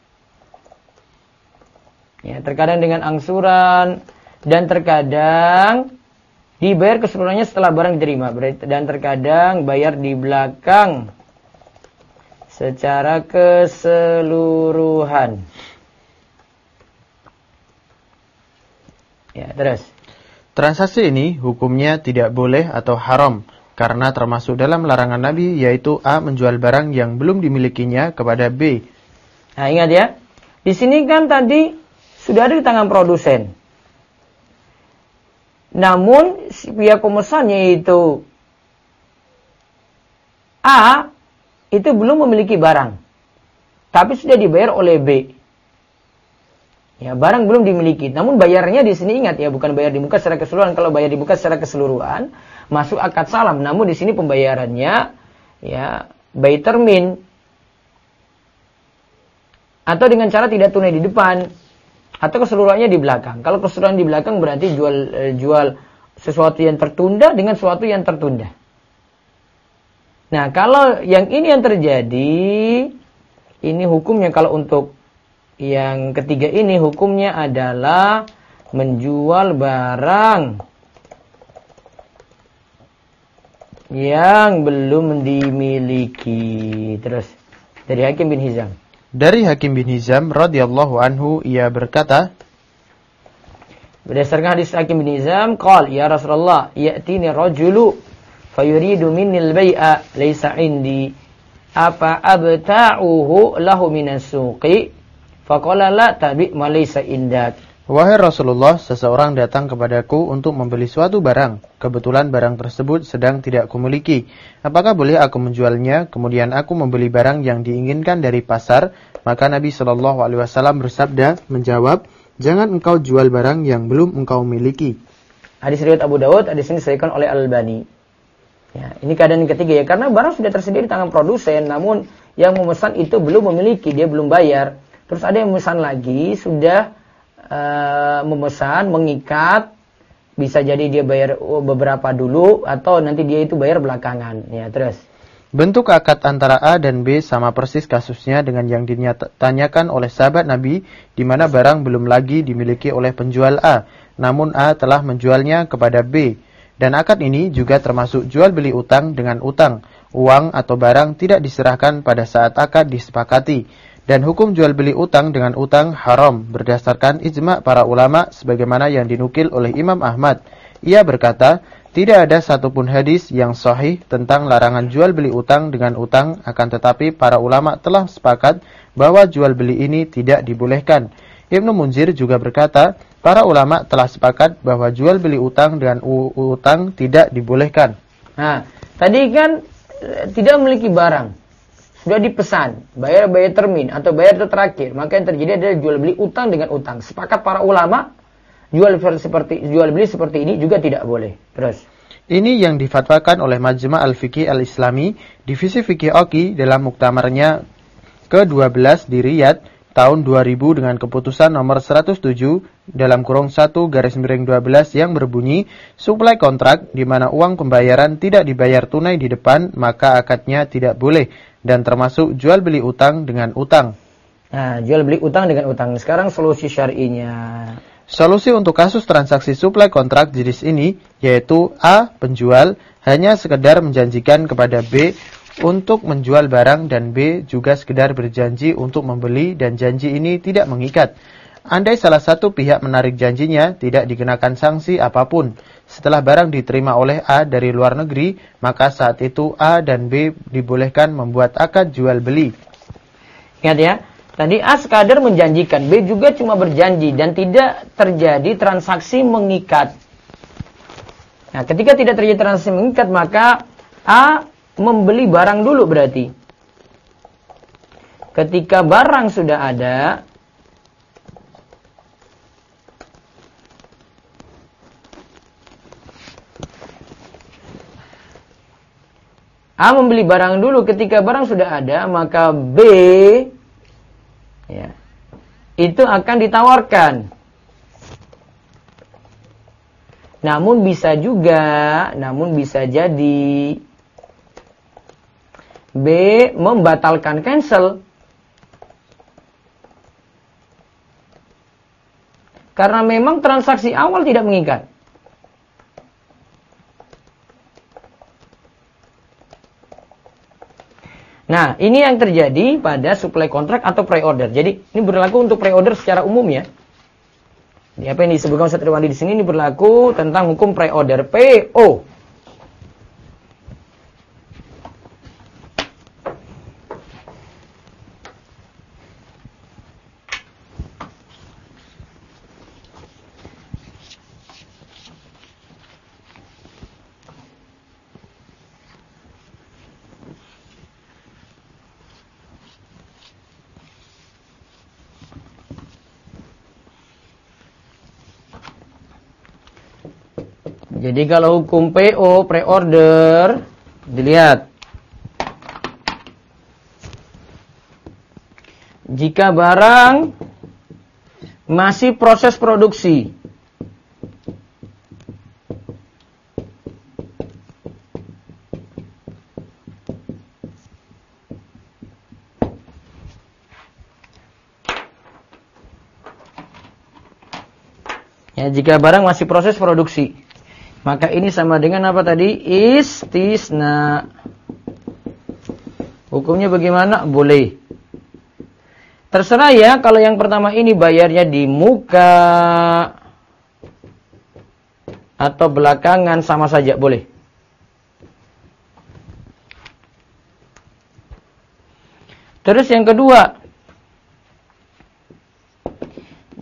Ya, terkadang dengan angsuran dan terkadang dibayar keseluruhannya setelah barang diterima. Dan terkadang bayar di belakang secara keseluruhan. Ya, terus.
Transaksi ini hukumnya tidak boleh atau haram karena termasuk dalam larangan Nabi, yaitu A menjual barang yang belum dimilikinya kepada B.
Nah, ingat ya. Di sini kan tadi sudah ada di tangan produsen. Namun pihak pemesannya itu A itu belum memiliki barang, tapi sudah dibayar oleh B. Ya, barang belum dimiliki. Namun bayarnya di sini ingat ya, bukan bayar di muka secara keseluruhan. Kalau bayar di muka secara keseluruhan, masuk akad salam. Namun di sini pembayarannya ya by termin atau dengan cara tidak tunai di depan atau keseluruhannya di belakang. Kalau keseluruhan di belakang berarti jual sesuatu yang tertunda dengan sesuatu yang tertunda. Nah, kalau yang ini yang terjadi, ini hukumnya kalau untuk yang ketiga ini hukumnya adalah menjual barang yang belum dimiliki. Terus dari Hakim bin Hizam.
Dari Hakim bin Hizam radhiyallahu anhu, ia berkata,
berdasarkan hadis Hakim bin Hizam, qala ya Rasulullah, ya'tini rajulu fayuridu minnil bai'a laysa indi, apa abta'uhu lahu minas suqi Faqala la tabi' ma laysa indak.
Wahai Rasulullah, seseorang datang kepadaku untuk membeli suatu barang. Kebetulan barang tersebut sedang tidak kumiliki. Apakah boleh aku menjualnya? Kemudian aku membeli barang yang diinginkan dari pasar. Maka Nabi SAW bersabda, menjawab, jangan engkau jual barang yang belum engkau miliki.
Hadis riwayat Abu Dawud, hadis ini disahihkan oleh Al-Albani. Ya, ini keadaan yang ketiga ya, karena barang sudah tersedia di tangan produsen, namun yang memesan itu belum memiliki, dia belum bayar. Terus ada yang memesan lagi, sudah memesan, mengikat, bisa jadi dia bayar beberapa dulu, atau nanti dia itu bayar belakangan. Ya, terus.
Bentuk akad antara A dan B sama persis kasusnya dengan yang ditanyakan oleh sahabat Nabi, di mana barang belum lagi dimiliki oleh penjual A, namun A telah menjualnya kepada B. Dan akad ini juga termasuk jual beli utang dengan utang. Uang atau barang tidak diserahkan pada saat akad disepakati. Dan hukum jual beli utang dengan utang haram berdasarkan ijma' para ulama sebagaimana yang dinukil oleh Imam Ahmad. Ia berkata, tidak ada satupun hadis yang sahih tentang larangan jual beli utang dengan utang, akan tetapi para ulama telah sepakat bahwa jual beli ini tidak dibolehkan. Ibnu Munzir juga berkata, para ulama telah sepakat bahwa jual beli utang dengan utang tidak dibolehkan.
Nah, tadi kan tidak memiliki barang. Sudah dipesan, bayar termin atau bayar terakhir, maka yang terjadi adalah jual beli utang dengan utang. Sepakat para ulama, jual beli seperti ini juga tidak boleh. Terus.
Ini yang difatwakan oleh Majma' Al-Fiqih Al-Islami, Divisi Fikih Oki dalam muktamarnya ke-12 di Riyadh tahun 2000 dengan keputusan nomor 107/1/12 yang berbunyi suplai kontrak di mana uang pembayaran tidak dibayar tunai di depan, maka akadnya tidak boleh dan termasuk jual beli utang dengan utang.
Nah, jual beli utang dengan utang. Sekarang solusi syar'inya.
Solusi untuk kasus transaksi suplai kontrak jenis ini yaitu A. Penjual hanya sekedar menjanjikan kepada B untuk menjual barang dan B juga sekedar berjanji untuk membeli dan janji ini tidak mengikat. Andai salah satu pihak menarik janjinya, tidak dikenakan sanksi apapun. Setelah barang diterima oleh A dari luar negeri, maka saat itu A dan B dibolehkan membuat akad jual beli.
Ingat ya, tadi A sekadar menjanjikan, B juga cuma berjanji dan tidak terjadi transaksi mengikat. Nah, ketika tidak terjadi transaksi mengikat, maka A membeli barang dulu berarti. Ketika barang sudah ada, A membeli barang dulu. Ketika barang sudah ada, maka B ya, itu akan ditawarkan. Namun bisa jadi B membatalkan, cancel. Karena memang transaksi awal tidak mengikat. Nah, ini yang terjadi pada supply kontrak atau pre-order. Jadi, ini berlaku untuk pre-order secara umum ya. Ini apa yang disebutkan Ustaz Irwandi di sini ini berlaku tentang hukum pre-order, PO. Jadi kalau hukum PO, pre-order, dilihat. Jika barang masih proses produksi, ya, jika barang masih proses produksi, maka ini sama dengan apa tadi? Istisna. Hukumnya bagaimana? Boleh. Terserah ya, kalau yang pertama ini bayarnya di muka atau belakangan sama saja, boleh. Terus yang kedua,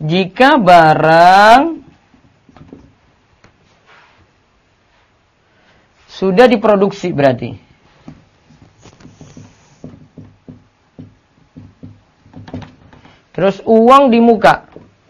Jika barang sudah diproduksi berarti. Terus uang di muka.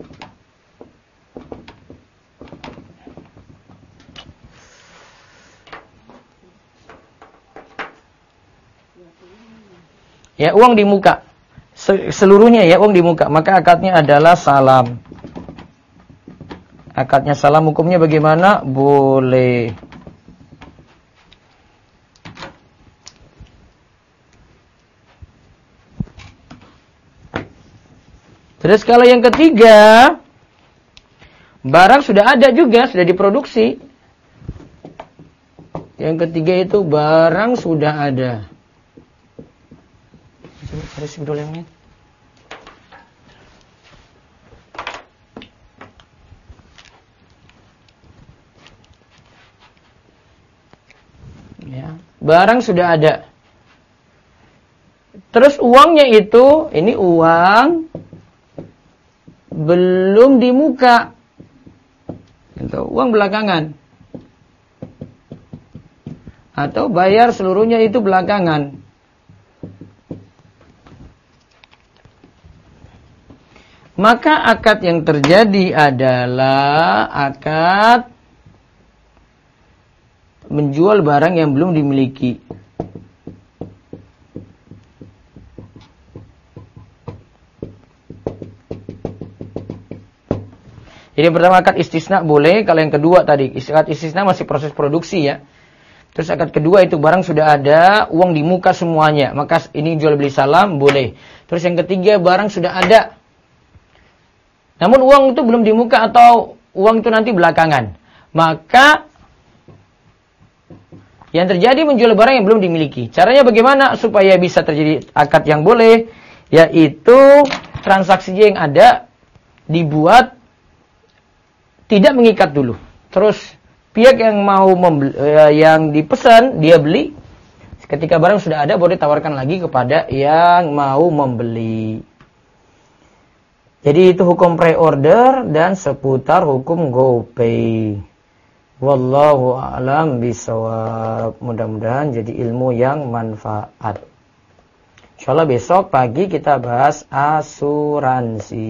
Ya, uang di muka. Seluruhnya ya, uang di muka. Maka akadnya adalah salam. Akadnya salam, hukumnya bagaimana? Boleh. Terus kalau yang ketiga, barang sudah ada juga, sudah diproduksi. Yang ketiga itu barang sudah ada. Cari spidol yang lain. Ya, barang sudah ada. Terus uangnya itu, ini uang belum di muka. Itu uang belakangan. Atau bayar seluruhnya itu belakangan. Maka akad yang terjadi adalah akad menjual barang yang belum dimiliki. Jadi yang pertama akad istisna boleh, kalau yang kedua tadi akad istisna masih proses produksi ya. Terus akad kedua itu barang sudah ada, uang di muka semuanya, maka ini jual beli salam boleh. Terus yang ketiga barang sudah ada, namun uang itu belum di muka atau uang itu nanti belakangan, maka yang terjadi menjual barang yang belum dimiliki. Caranya bagaimana supaya bisa terjadi akad yang boleh? Yaitu transaksinya yang ada dibuat tidak mengikat dulu. Terus pihak yang mau yang dipesan dia beli, ketika barang sudah ada boleh tawarkan lagi kepada yang mau membeli. Jadi itu hukum pre-order dan seputar hukum GoPay. Wallahu a'lam bishawab. Mudah-mudahan jadi ilmu yang manfaat. Insyaallah besok pagi kita bahas asuransi.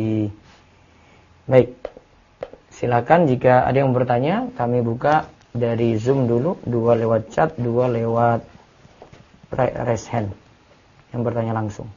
Baik. Silakan jika ada yang bertanya, kami buka dari Zoom dulu, 2 lewat chat, 2 lewat raise hand. Yang bertanya langsung.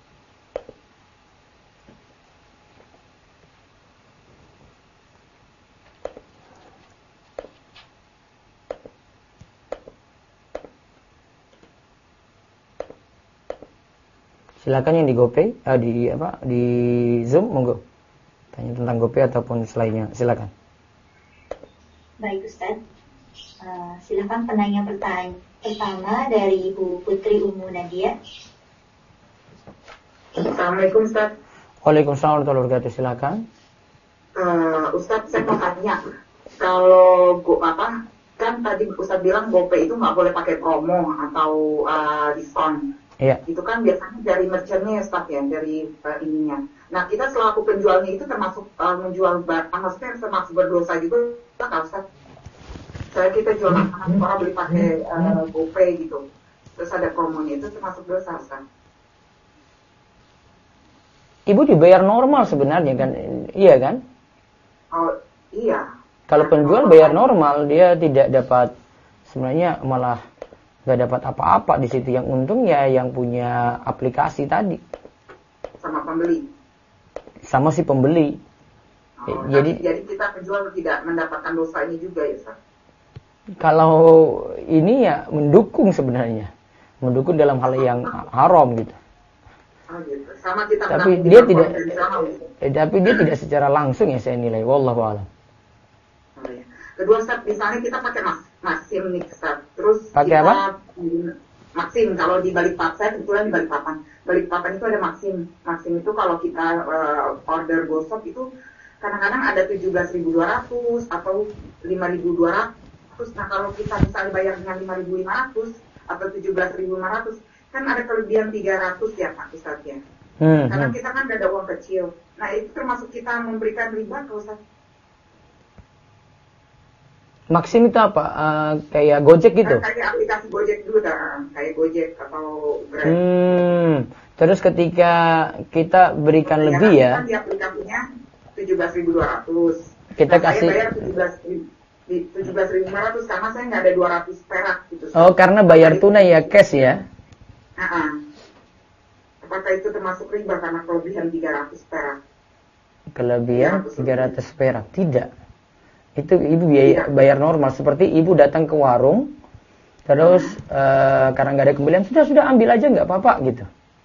Silakan yang di GoPay, di Zoom monggo. Tanya tentang GoPay ataupun selainnya, silakan.
Baik Ustaz, silakan penanya pertama dari Ibu Putri Ummu Nadia.
Assalamualaikum Ustaz.
Waalaikumsalam warahmatullahi wabarakatuh, silakan.
Ustaz, saya mau tanya, kalau kan tadi Ustaz bilang GoPay itu nggak boleh pakai promo atau diskon.
Iya.
Itu kan biasanya dari merchantnya Ustaz ya, dari ininya. Nah, kita selaku penjualnya itu termasuk menjual barang, maksudnya termasuk berdosa juga kan Ustaz? Saya kita jual makanan, orang beli pakai GoPay gitu. Terus ada promonya, itu termasuk dosa Ustaz?
Ibu dibayar normal sebenarnya kan? Iya kan?
Oh, iya.
Kalau penjual bayar normal, dia tidak dapat, sebenarnya malah nggak dapat apa-apa di situ. Yang untung ya yang punya aplikasi tadi.
Sama pembeli.
Sama si pembeli.
Jadi kita penjual tidak mendapatkan dosa ini juga ya Ustaz?
Kalau ini ya mendukung sebenarnya. Mendukung dalam hal yang haram gitu.
Gitu. Sama kita
tapi dia tidak tapi dia tidak secara langsung ya saya nilai. Wallahu a'lam.
Ya. Kedua Ustaz, misalnya kita pakai Maxim nih Ustaz. Terus
pakai apa?
Maxim, kalau di Balikpapan, saya kebetulan di Balikpapan. Balikpapan itu ada Maxim. Maxim itu kalau kita order gosok itu kadang-kadang ada 17.200 atau 5.200. Nah kalau kita misalnya bayar dengan 5.500 atau 17.500, kan ada kelebihan 300 ya Pak Ustaz ya. Karena kita kan ada uang kecil. Nah, itu termasuk kita memberikan riba ke Ustaz.
Maxim itu apa? Kayak Gojek gitu?
Kayak aplikasi Gojek dulu kayak Gojek atau Grab.
Terus ketika kita berikan lebih ya.
Kan di aplikasinya 17.200.
Kita
nah,
kasih.
Saya bayar 17.500 karena saya nggak ada 200 perak gitu.
Oh, karena bayar tunai ya, cash ya?
Apakah itu termasuk riba karena kelebihan 300 perak?
Kelebihan 300 perak? Tidak. Itu ibu bayar normal, seperti ibu datang ke warung terus karena nggak ada kembalian, sudah ambil aja, nggak apa-apa gitu.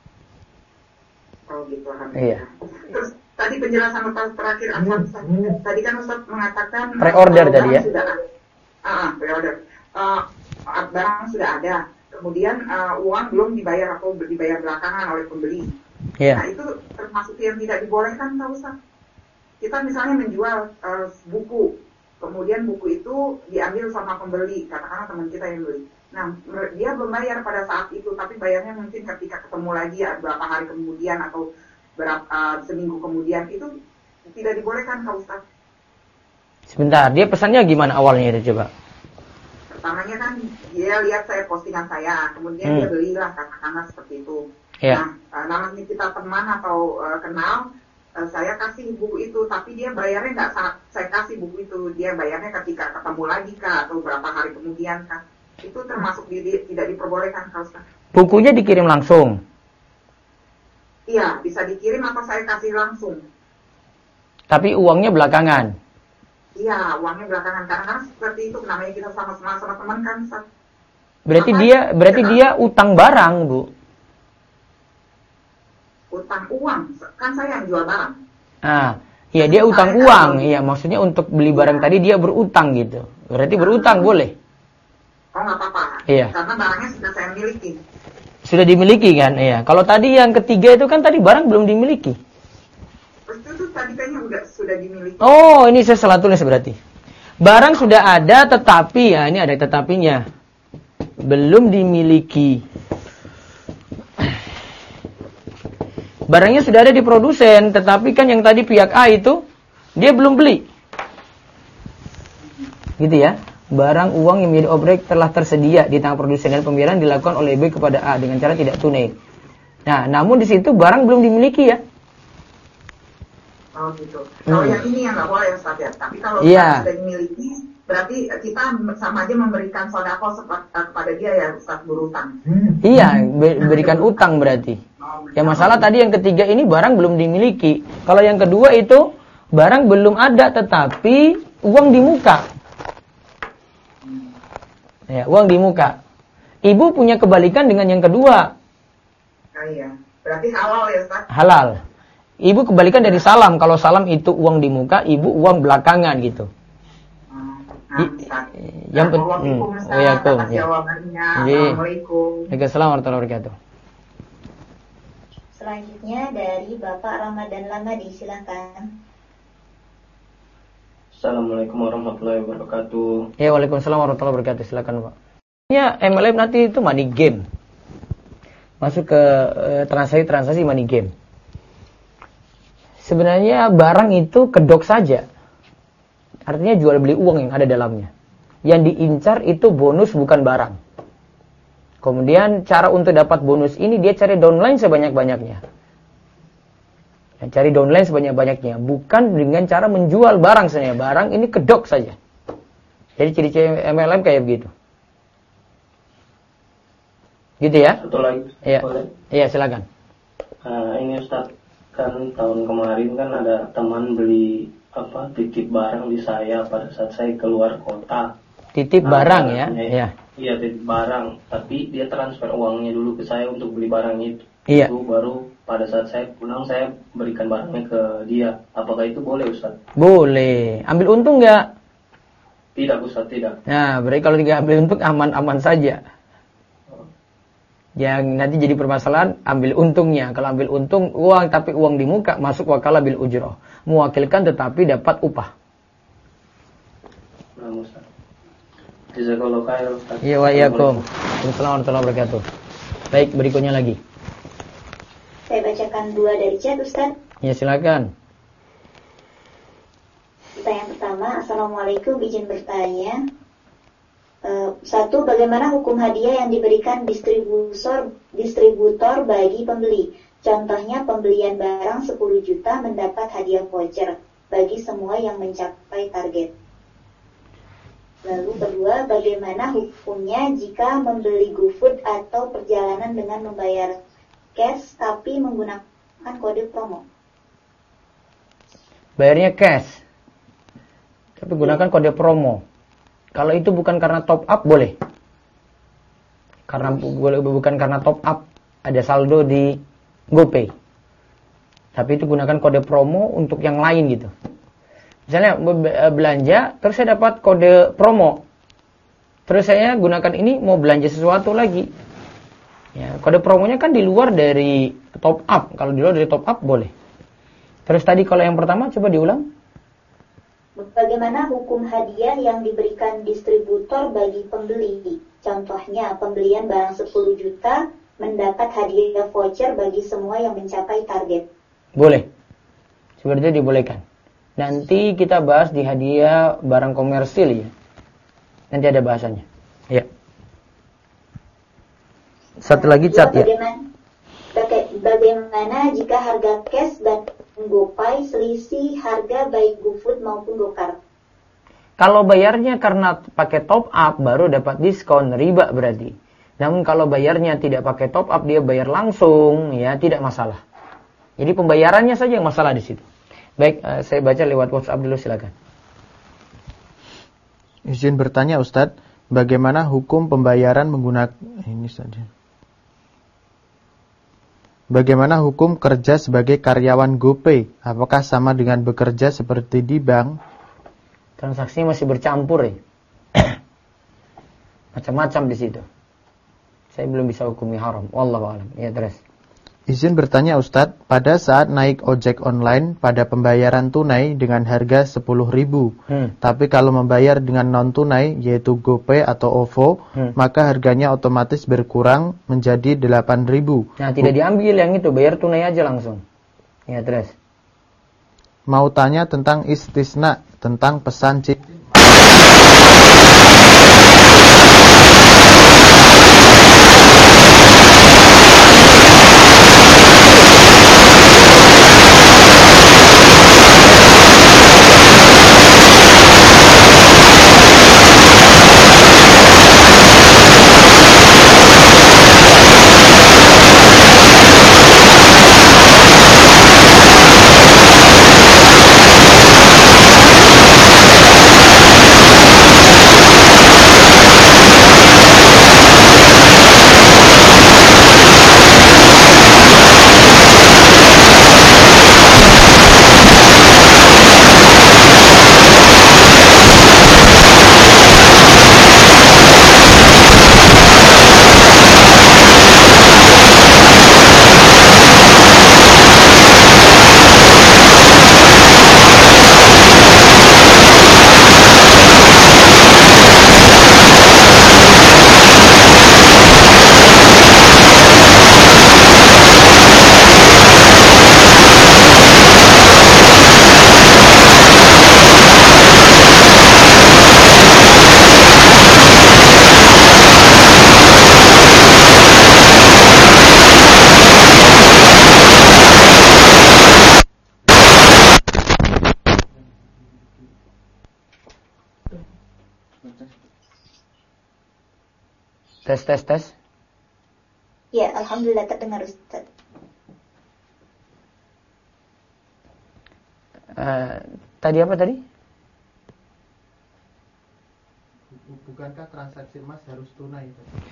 Oh gitu.
Iya.
Terus tadi penjelasan Ustaz terakhir tadi kan Ustaz mengatakan
pre-order tadi ya.
Pre-order. Barang sudah ada, kemudian uang belum dibayar atau dibayar belakangan oleh pembeli.
Iya.
Nah itu termasuk yang tidak dibolehkan, Pak Ustaz. Kita misalnya menjual buku. Kemudian buku itu diambil sama pembeli, katakanlah teman kita yang beli. Nah, dia belum bayar pada saat itu, tapi bayarnya mungkin ketika ketemu lagi beberapa hari kemudian atau seminggu kemudian, itu tidak dibolehkan, Kak Ustaz.
Sebentar, dia pesannya gimana awalnya itu coba?
Pertamanya kan dia lihat saya postingan saya, kemudian dia belilah, katakanlah seperti itu.
Yeah.
Nah, namanya kita teman atau kenal, saya kasih buku itu, tapi dia bayarnya nggak saat saya kasih buku itu, dia bayarnya ketika ketemu lagi kah atau berapa hari kemudian kah, itu termasuk tidak diperbolehkan, Kak Ustaz.
Bukunya dikirim langsung?
Iya, bisa dikirim atau saya kasih langsung.
Tapi uangnya belakangan?
Iya, uangnya belakangan, karena seperti itu, namanya kita sama-sama teman kan, Ustaz.
Berarti dia utang barang, Bu?
Utang uang, kan saya yang jual barang.
Iya dia utang uang, iya maksudnya untuk beli barang tadi dia berutang gitu. Berarti berutang boleh?
Oh nggak apa-apa.
Iya.
Karena barangnya sudah saya miliki.
Sudah dimiliki kan, iya. Kalau tadi yang ketiga itu kan tadi barang belum dimiliki.
Itu tadi kayaknya sudah dimiliki.
Oh ini saya salah tulis berarti. Barang sudah ada tetapi ya ini ada tetapinya belum dimiliki. Barangnya sudah ada di produsen, tetapi kan yang tadi pihak A itu dia belum beli. Gitu ya. Barang uang yang menjadi objek telah tersedia di tangan produsen dan pembayaran dilakukan oleh B kepada A dengan cara tidak tunai. Nah, namun di situ barang belum dimiliki ya.
Oh gitu. Kalau yang ini yang nggak boleh Ustaz ya. Tapi kalau sudah dimiliki, berarti kita sama aja memberikan sedekah kepada dia ya Ustaz berutang.
Iya, berikan utang berarti. Ya masalah tadi yang ketiga ini barang belum dimiliki. Kalau yang kedua itu barang belum ada tetapi uang di muka. Ya, uang di muka. Ibu punya kebalikan dengan yang kedua.
Iya. Berarti halal ya Ustaz?
Halal. Ibu kebalikan dari salam. Kalau salam itu uang di muka, ibu uang belakangan gitu. Yang penting. Assalamualaikum warahmatullahi wabarakatuh.
Selanjutnya dari Bapak Ramadan Lamadi, silakan.
Assalamualaikum warahmatullahi wabarakatuh.
Ya, waalaikumsalam warahmatullahi wabarakatuh. Silakan, Pak. Ya, MLM nanti itu money game. Masuk ke transaksi money game. Sebenarnya barang itu kedok saja. Artinya jual beli uang yang ada dalamnya. Yang diincar itu bonus bukan barang. Kemudian cara untuk dapat bonus ini dia cari downline sebanyak-banyaknya. Cari downline sebanyak-banyaknya. Bukan dengan cara menjual barang saja. Barang ini kedok saja. Jadi ciri-ciri MLM kayak begitu. Gitu ya?
Satu lagi.
Iya. Iya, silakan.
Ini Ustaz, kan tahun kemarin kan ada teman beli titip barang di saya pada saat saya keluar kota.
Titip barang ya? Iya.
Iya, titip barang, tapi dia transfer uangnya dulu ke saya untuk beli barang itu.
Iya.
Itu baru pada saat saya pulang saya berikan barangnya ke dia. Apakah itu boleh Ustaz?
Boleh. Ambil untung nggak?
Tidak Ustaz, tidak.
Nah, berarti kalau tidak ambil untung aman-aman saja. Yang nanti jadi permasalahan ambil untungnya. Kalau ambil untung uang tapi uang di muka masuk wakalah bil ujroh. Mewakilkan tetapi dapat upah.
Nah, Ustaz. Jazakallahu khairan Ustaz.
Iya wa iyyakum. Assalamualaikum warahmatullahi wabarakatuh. Baik, berikutnya lagi.
Saya bacakan 2 dari chat Ustaz.
Ya, silakan.
Pertanyaan pertama, Assalamualaikum, izin bertanya. Satu, bagaimana hukum hadiah yang diberikan distributor bagi pembeli? Contohnya pembelian barang 10 juta mendapat hadiah voucher bagi semua yang mencapai target. Lalu kedua, bagaimana hukumnya jika membeli GoFood atau perjalanan dengan membayar cash tapi menggunakan kode promo?
Bayarnya cash, tapi gunakan kode promo. Kalau itu bukan karena top up boleh. Bukan karena top up, ada saldo di GoPay. Tapi itu gunakan kode promo untuk yang lain gitu. Misalnya belanja, terus saya dapat kode promo. Terus saya gunakan ini mau belanja sesuatu lagi. Ya, kode promonya kan di luar dari top up. Kalau di luar dari top up boleh. Terus tadi kalau yang pertama coba diulang.
Bagaimana hukum hadiah yang diberikan distributor bagi pembeli? Contohnya, pembelian barang 10 juta mendapat hadiah voucher bagi semua yang mencapai target.
Boleh. Seperti itu dibolehkan. Nanti kita bahas di hadiah barang komersil ya. Nanti ada bahasannya. Ya. Satu lagi cat ya.
Bagaimana jika harga cash dan GoPay selisih harga baik GoFood maupun GoCar?
Kalau bayarnya karena pakai top up baru dapat diskon, riba berarti. Namun kalau bayarnya tidak pakai top up, dia bayar langsung, ya tidak masalah. Jadi pembayarannya saja yang masalah di situ. Baik, saya baca lewat WhatsApp dulu, silakan.
Izin bertanya Ustadz, bagaimana hukum pembayaran menggunakan ini saja? Bagaimana hukum kerja sebagai karyawan GoPay? Apakah sama dengan bekerja seperti di bank?
Transaksinya masih bercampur ya. Macam-macam di situ. Saya belum bisa hukumi haram. Wallahu a'lam. Ya, terus.
Izin bertanya Ustadz, pada saat naik ojek online pada pembayaran tunai dengan harga 10.000, tapi kalau membayar dengan non tunai yaitu GoPay atau OVO, maka harganya otomatis berkurang menjadi 8.000.
Nah, tidak diambil yang itu, bayar tunai aja langsung. Ya, terus.
Mau tanya tentang istisna, tentang pesan cincin.
Tes.
Ya, alhamdulillah terdengar Ustaz.
Tadi apa tadi?
Bukankah transaksi emas harus tunai?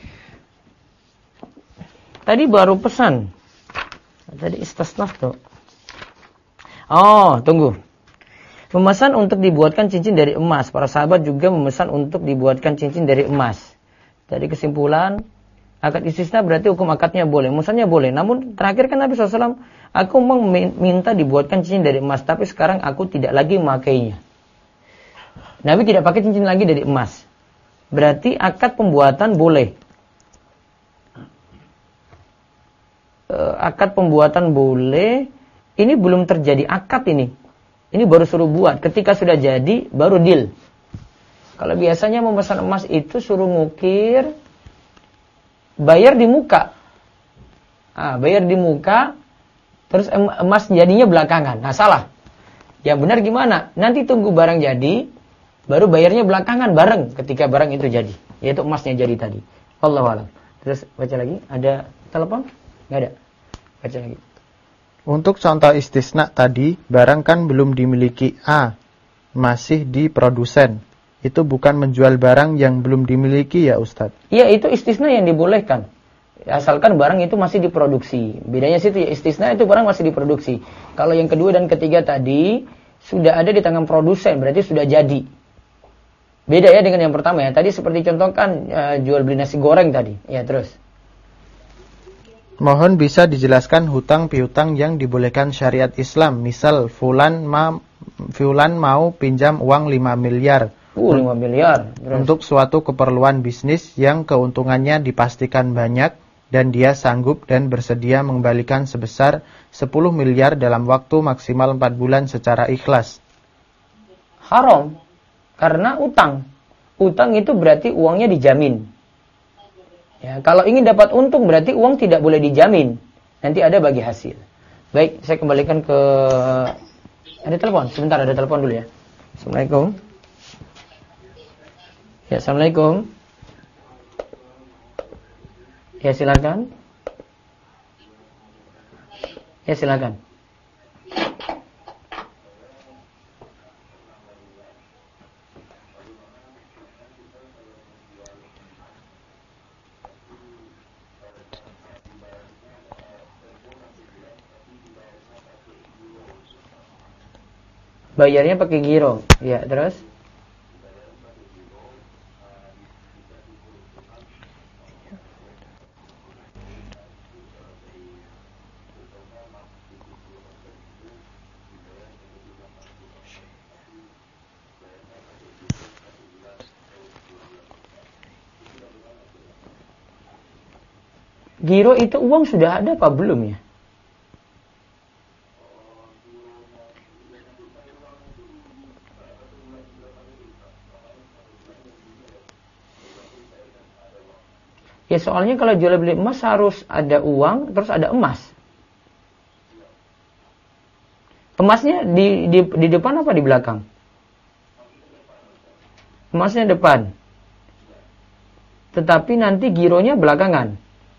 Tadi baru pesan. Tadi istisna tuh. Oh, tunggu. Memesan untuk dibuatkan cincin dari emas. Para sahabat juga memesan untuk dibuatkan cincin dari emas. Jadi kesimpulan, akad istisna berarti hukum akadnya boleh. Memesannya boleh. Namun terakhir kan Nabi SAW, aku meminta dibuatkan cincin dari emas. Tapi sekarang aku tidak lagi memakainya. Nabi tidak pakai cincin lagi dari emas. Berarti akad pembuatan boleh. Akad pembuatan boleh. Ini belum terjadi akad ini. Ini baru suruh buat. Ketika sudah jadi, baru deal. Kalau biasanya memesan emas itu suruh ngukir, bayar di muka. Bayar di muka, terus emas jadinya belakangan. Nah, salah. Yang benar gimana? Nanti tunggu barang jadi, baru bayarnya belakangan bareng ketika barang itu jadi. Yaitu emasnya jadi tadi. Wallahu a'lam. Terus baca lagi. Ada telepon? Nggak ada. Baca lagi.
Untuk contoh istisna tadi, barang kan belum dimiliki A, masih di produsen. Itu bukan menjual barang yang belum dimiliki ya Ustadz?
Iya, itu istisna yang dibolehkan. Asalkan barang itu masih diproduksi. Bedanya situ ya, istisna itu barang masih diproduksi. Kalau yang kedua dan ketiga tadi, sudah ada di tangan produsen, berarti sudah jadi. Beda ya dengan yang pertama ya. Tadi seperti contohkan jual beli nasi goreng tadi. Ya, terus.
Mohon bisa dijelaskan hutang piutang yang dibolehkan syariat Islam. Misal, Fulan mau pinjam uang 5 miliar.
5 miliar. Terus.
Untuk suatu keperluan bisnis yang keuntungannya dipastikan banyak dan dia sanggup dan bersedia mengembalikan sebesar 10 miliar dalam waktu maksimal 4 bulan secara ikhlas.
Haram. Karena utang. Utang itu berarti uangnya dijamin. Ya, kalau ingin dapat untung berarti uang tidak boleh dijamin. Nanti ada bagi hasil. Baik, saya kembalikan ke... Ada telepon? Sebentar, ada telepon dulu ya. Assalamualaikum. Ya, assalamualaikum. Ya, silakan. Ya, silakan. Bayarnya pakai giro. Ya, terus? Giro itu uang sudah ada apa belum ya? Ya soalnya kalau jual beli emas harus ada uang, terus ada emas. Emasnya di depan apa di belakang? Emasnya depan. Tetapi nanti gironya belakangan.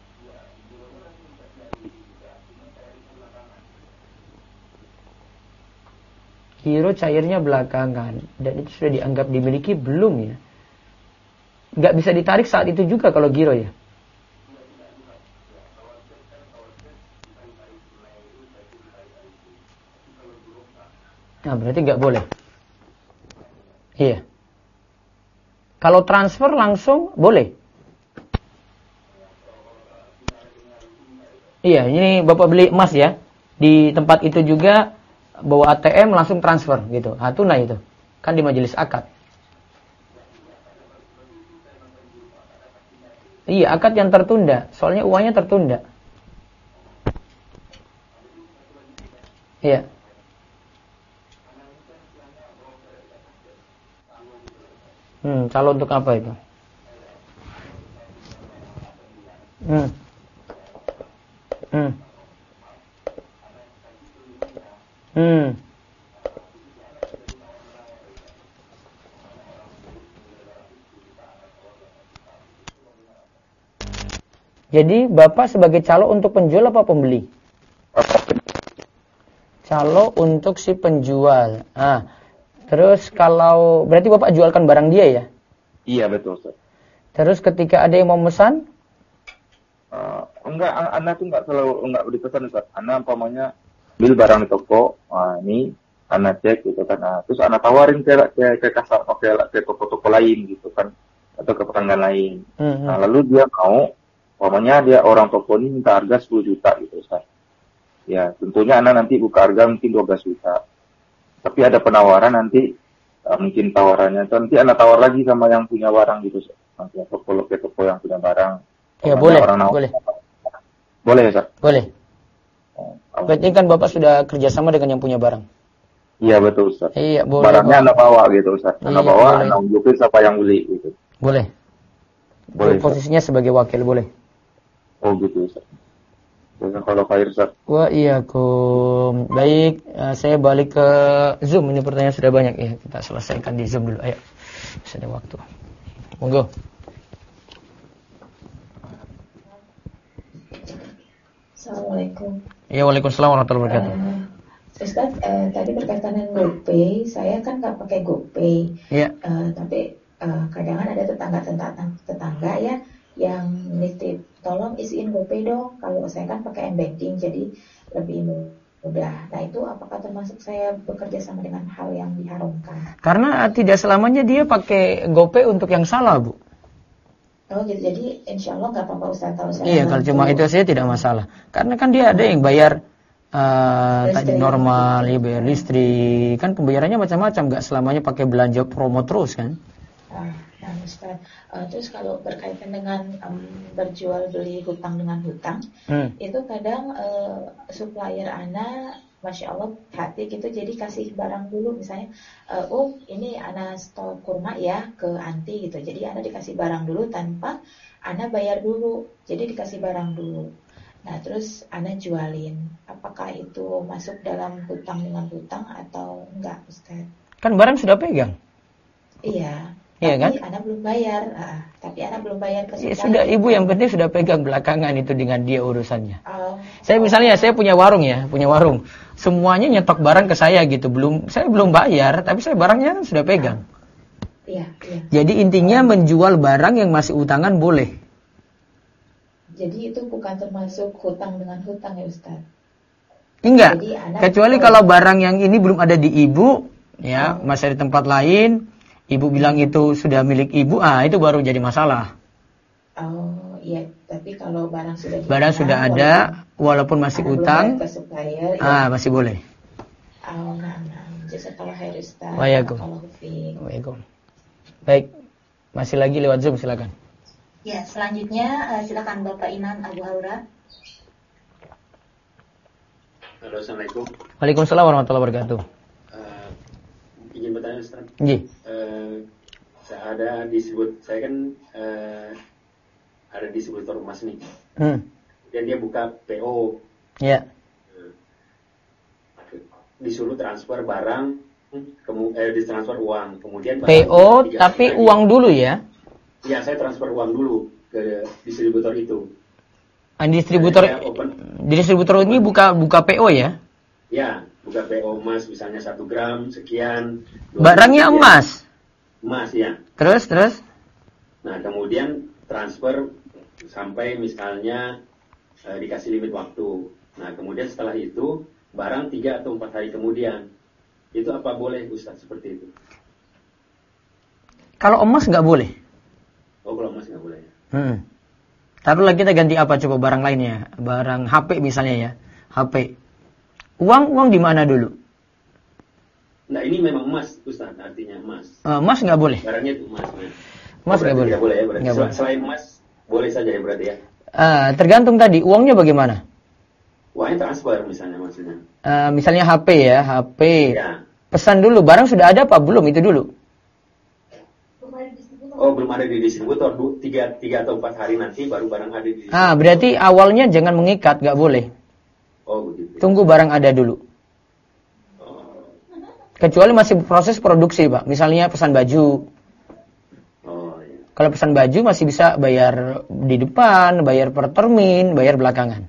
Giro cairnya belakangan. Dan itu sudah dianggap dimiliki belum ya? Nggak bisa ditarik saat itu juga kalau giro ya? Nah, berarti nggak boleh. Iya. Kalau transfer langsung boleh. Iya, ini Bapak beli emas ya. Di tempat itu juga bawa ATM langsung transfer gitu. Nah, tunai itu. Kan di majelis akad. Iya, akad yang tertunda. Soalnya uangnya tertunda. Iya. Calon untuk apa itu? Jadi Bapak sebagai calo untuk penjual apa pembeli? Calo untuk si penjual. Terus kalau berarti Bapak jualkan barang dia ya?
Iya betul Ustaz.
Terus ketika ada yang mau memesan?
Enggak, Anda tuh enggak dipesan Ustaz. Anda umpamanya beli barang di toko, ini Anda cek gitu kan. Terus Anda tawarin ke kasar ke toko-toko lain gitu kan, atau ke pelanggan lain. Nah, lalu dia mau, umpamanya dia orang toko ini minta harga 10 juta gitu Ustaz. Ya, tentunya Anda nanti buka harga mungkin 12 juta. Tapi ada penawaran nanti, mungkin tawarannya nanti Anda tawar lagi sama yang punya barang gitu Ustaz. Nanti toko yang punya barang.
Ya boleh, boleh.
Boleh ya Ustaz?
Boleh. Berarti kan Bapak sudah kerjasama dengan yang punya barang.
Iya betul Ustaz.
Iya, boleh.
Barangnya anak bawa gitu Ustaz.
Iya,
Anak bawa,
boleh.
anak unjukin siapa yang beli gitu.
Boleh.
Boleh, Ustaz.
Posisinya sebagai wakil boleh.
Oh gitu Ustaz. Kalau khair Ustaz.
Wa iyyakum. Baik, saya balik ke Zoom. Ini pertanyaan sudah banyak ya. Kita selesaikan di Zoom dulu. Ayo. Masih ada waktu. Monggo.
Assalamualaikum.
Ya, waalaikumsalam warahmatullahi wabarakatuh.
Ustaz, tadi berkaitan dengan GoPay, saya kan nggak pakai GoPay.
Iya.
Tapi kadang ada tetangga ya yang nitip, tolong isiin GoPay dong. Kalau saya kan pakai M-Banking, jadi lebih mudah. Nah itu apakah termasuk saya bekerja sama dengan hal yang diharamkan?
Karena tidak selamanya dia pakai GoPay untuk yang salah, Bu.
Oh gitu, jadi insya Allah nggak apa-apa Ustaz kalau saya.
Iya, kalau cuma itu saja tidak masalah. Karena kan dia ada yang bayar tadi normal, ya bayar listrik. Kan pembayarannya macam-macam, nggak selamanya pakai belanja promo terus kan.
Nah Ustaz, terus kalau berkaitan dengan berjual beli hutang dengan hutang, itu kadang supplier Ana, Masya Allah hati gitu, jadi kasih barang dulu misalnya, ini Ana stok kurma ya ke anti gitu, jadi Ana dikasih barang dulu tanpa Ana bayar dulu, jadi dikasih barang dulu. Nah terus Ana jualin, apakah itu masuk dalam hutang dengan hutang atau enggak Ustaz?
Kan barang sudah pegang.
Iya.
Iya kan?
Ana belum bayar, tapi Ana belum bayar ke
Ya, sudah, ibu yang penting sudah pegang, belakangan itu dengan dia urusannya. Saya punya warung ya, semuanya nyetok barang ke saya gitu, saya belum bayar, tapi saya barangnya kan sudah pegang.
Iya.
Jadi intinya menjual barang yang masih utangan boleh.
Jadi itu bukan termasuk hutang dengan hutang ya Ustaz?
Enggak, kecuali kalau barang yang ini belum ada di ibu, ya masih di tempat lain. Ibu bilang itu sudah milik ibu, itu baru jadi masalah.
Oh iya, tapi kalau barang
sudah ada, walaupun masih utang, masih boleh.
Jazakallahu khair Ustaz.
Waalaikumsalam. Baik, masih lagi lewat Zoom, silakan.
Ya, selanjutnya silakan Bapak Imam Abu Haura.
Halo, Assalamualaikum.
Waalaikumsalam warahmatullahi wabarakatuh.
Ingin bertanya Ustaz.
Iya.
Saya kan ada distributor emas nih. Dan dia buka PO.
Iya.
Disuruh transfer barang, ditransfer uang, kemudian
PO tapi uang dulu ya?
Iya, saya transfer uang dulu ke distributor itu.
Distributor ini buka PO ya?
Ya, buka PO emas misalnya 1 gram sekian.
Barangnya emas.
Emas ya.
Terus?
Nah, kemudian transfer sampai misalnya dikasih limit waktu. Nah, kemudian setelah itu barang 3 atau 4 hari kemudian. Itu apa boleh Ustaz seperti itu?
Kalau emas nggak boleh.
Oh, kalau emas nggak boleh ya.
Taruhlah kita ganti apa coba barang lainnya. Barang HP misalnya ya. HP. Uang di mana dulu?
Nah, ini memang emas Ustaz, artinya emas.
Emas nggak boleh.
Barangnya itu emas.
Emas nggak boleh.
Tidak boleh ya berarti.
Nggak boleh.
Selain emas boleh saja ya berarti ya.
Tergantung tadi uangnya bagaimana.
Uangnya transfer misalnya maksudnya.
Misalnya HP ya, HP.
Ya.
Pesan dulu, barang sudah ada apa belum itu dulu.
Oh, belum ada di distributor. 3 atau 4 hari nanti baru barang ada di distributor.
Berarti awalnya jangan mengikat, nggak boleh.
Oh, begitu.
Tunggu barang ada dulu. Kecuali masih proses produksi, Pak. Misalnya pesan baju.
Iya.
Kalau pesan baju masih bisa bayar di depan, bayar per termin, bayar belakangan.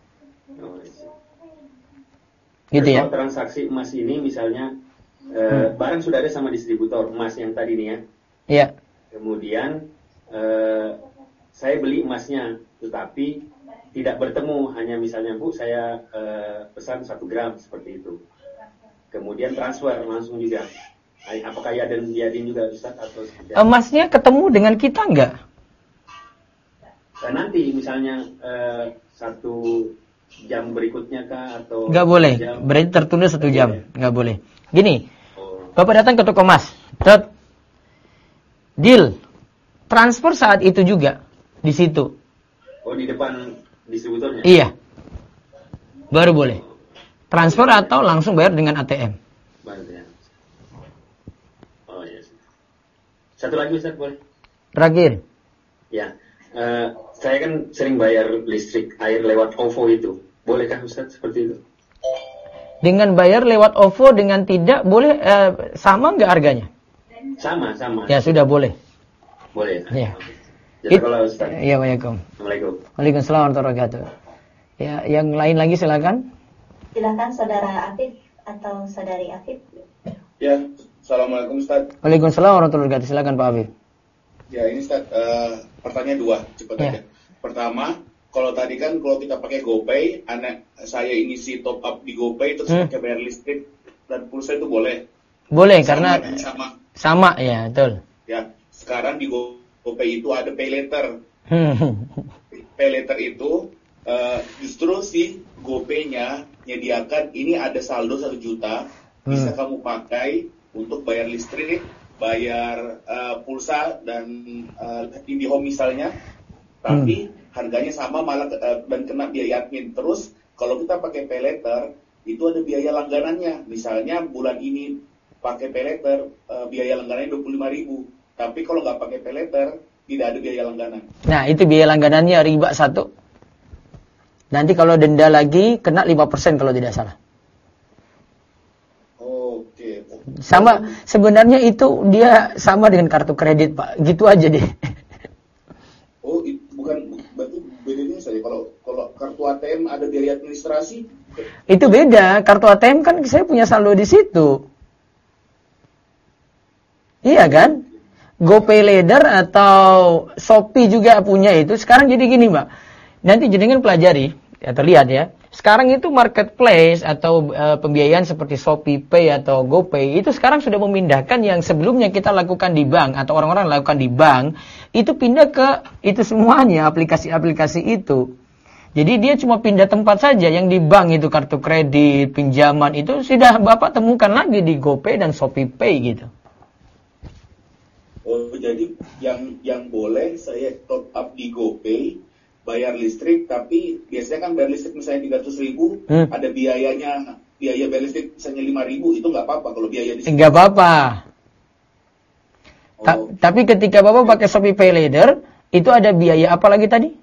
Gitu ya.
Kalau transaksi emas ini misalnya barang sudah ada sama distributor emas yang tadi nih ya.
Iya.
Kemudian saya beli emasnya, tetapi tidak bertemu, hanya misalnya Bu saya pesan 1 gram seperti itu. Kemudian transfer langsung juga. Apakah Yadin juga Ustaz atau seperti apa?
Emasnya ketemu dengan kita enggak?
Nanti misalnya 1 jam berikutnya kah atau
enggak boleh.
Jam?
Berarti tertunda 1 jam. Enggak boleh. Gini. Bapak datang ke toko emas. Deal. Transfer saat itu juga di situ.
Oh, di depan distributornya?
Iya. Baru boleh. Transfer atau langsung bayar dengan ATM.
Bantuan. Oh ya. Satu lagi Ustaz boleh?
Terakhir.
Ya. Saya kan sering bayar listrik air lewat OVO itu. Bolehkah Ustaz seperti itu?
Dengan bayar lewat OVO dengan tidak boleh sama nggak harganya?
Sama.
Ya sudah boleh.
Boleh.
Ya.
Jazakallah Ustaz.
Ya,
Assalamualaikum.
Waalaikumsalam warahmatullahi wabarakatuh. Ya, yang lain lagi silakan.
Silakan saudara Afif atau saudari Afif.
Ya, Assalamualaikum Ustaz.
Waalaikumsalam warahmatullahi wabarakatuh. Silakan Pak Afif.
Ya ini Ustaz, pertanyaan dua, cepat aja. Pertama, kalau tadi kan kalau kita pakai GoPay, anak saya ngisi top up di GoPay terus pakai bayar listrik dan pulsa itu boleh?
Boleh
sama,
karena
sama
ya, betul.
Ya, sekarang di GoPay itu ada pay later. Pay later itu justru si GoPay-nya nyediakan ini ada saldo 1 juta, bisa kamu pakai untuk bayar listrik, bayar pulsa dan IndiHome misalnya, tapi harganya sama malah dan kena biaya admin. Terus kalau kita pakai pay later itu ada biaya langganannya, misalnya bulan ini pakai pay later biaya langganannya 25.000, tapi kalau nggak pakai pay later tidak ada biaya langganan. Nah
itu biaya langganannya riba 1. Nanti kalau denda lagi kena 5% kalau tidak salah.
Oke.
Sama sebenarnya itu dia sama dengan kartu kredit Pak. Gitu aja deh.
Oh, bukan berarti bedanya saya kalau kartu ATM ada biaya administrasi.
Itu beda. Kartu ATM kan saya punya saldo di situ. Iya kan? GoPay Later atau Shopee juga punya itu. Sekarang jadi gini Mbak. Nanti jenengan pelajari, ya terlihat ya. Sekarang itu marketplace atau pembiayaan seperti Shopee Pay atau GoPay itu sekarang sudah memindahkan yang sebelumnya kita lakukan di bank atau orang-orang lakukan di bank, itu pindah ke itu semuanya aplikasi-aplikasi itu. Jadi dia cuma pindah tempat saja, yang di bank itu kartu kredit, pinjaman itu sudah Bapak temukan lagi di GoPay dan Shopee Pay gitu.
Oh, jadi yang boleh saya top up di GoPay, bayar listrik, tapi biasanya kan bayar listrik misalnya 300.000, ada biayanya, biaya bayar listrik misalnya 5.000, itu nggak apa-apa kalau biaya di.
Nggak apa-apa. Tapi ketika Bapak pakai Shopee Pay Later, itu ada biaya apa lagi tadi?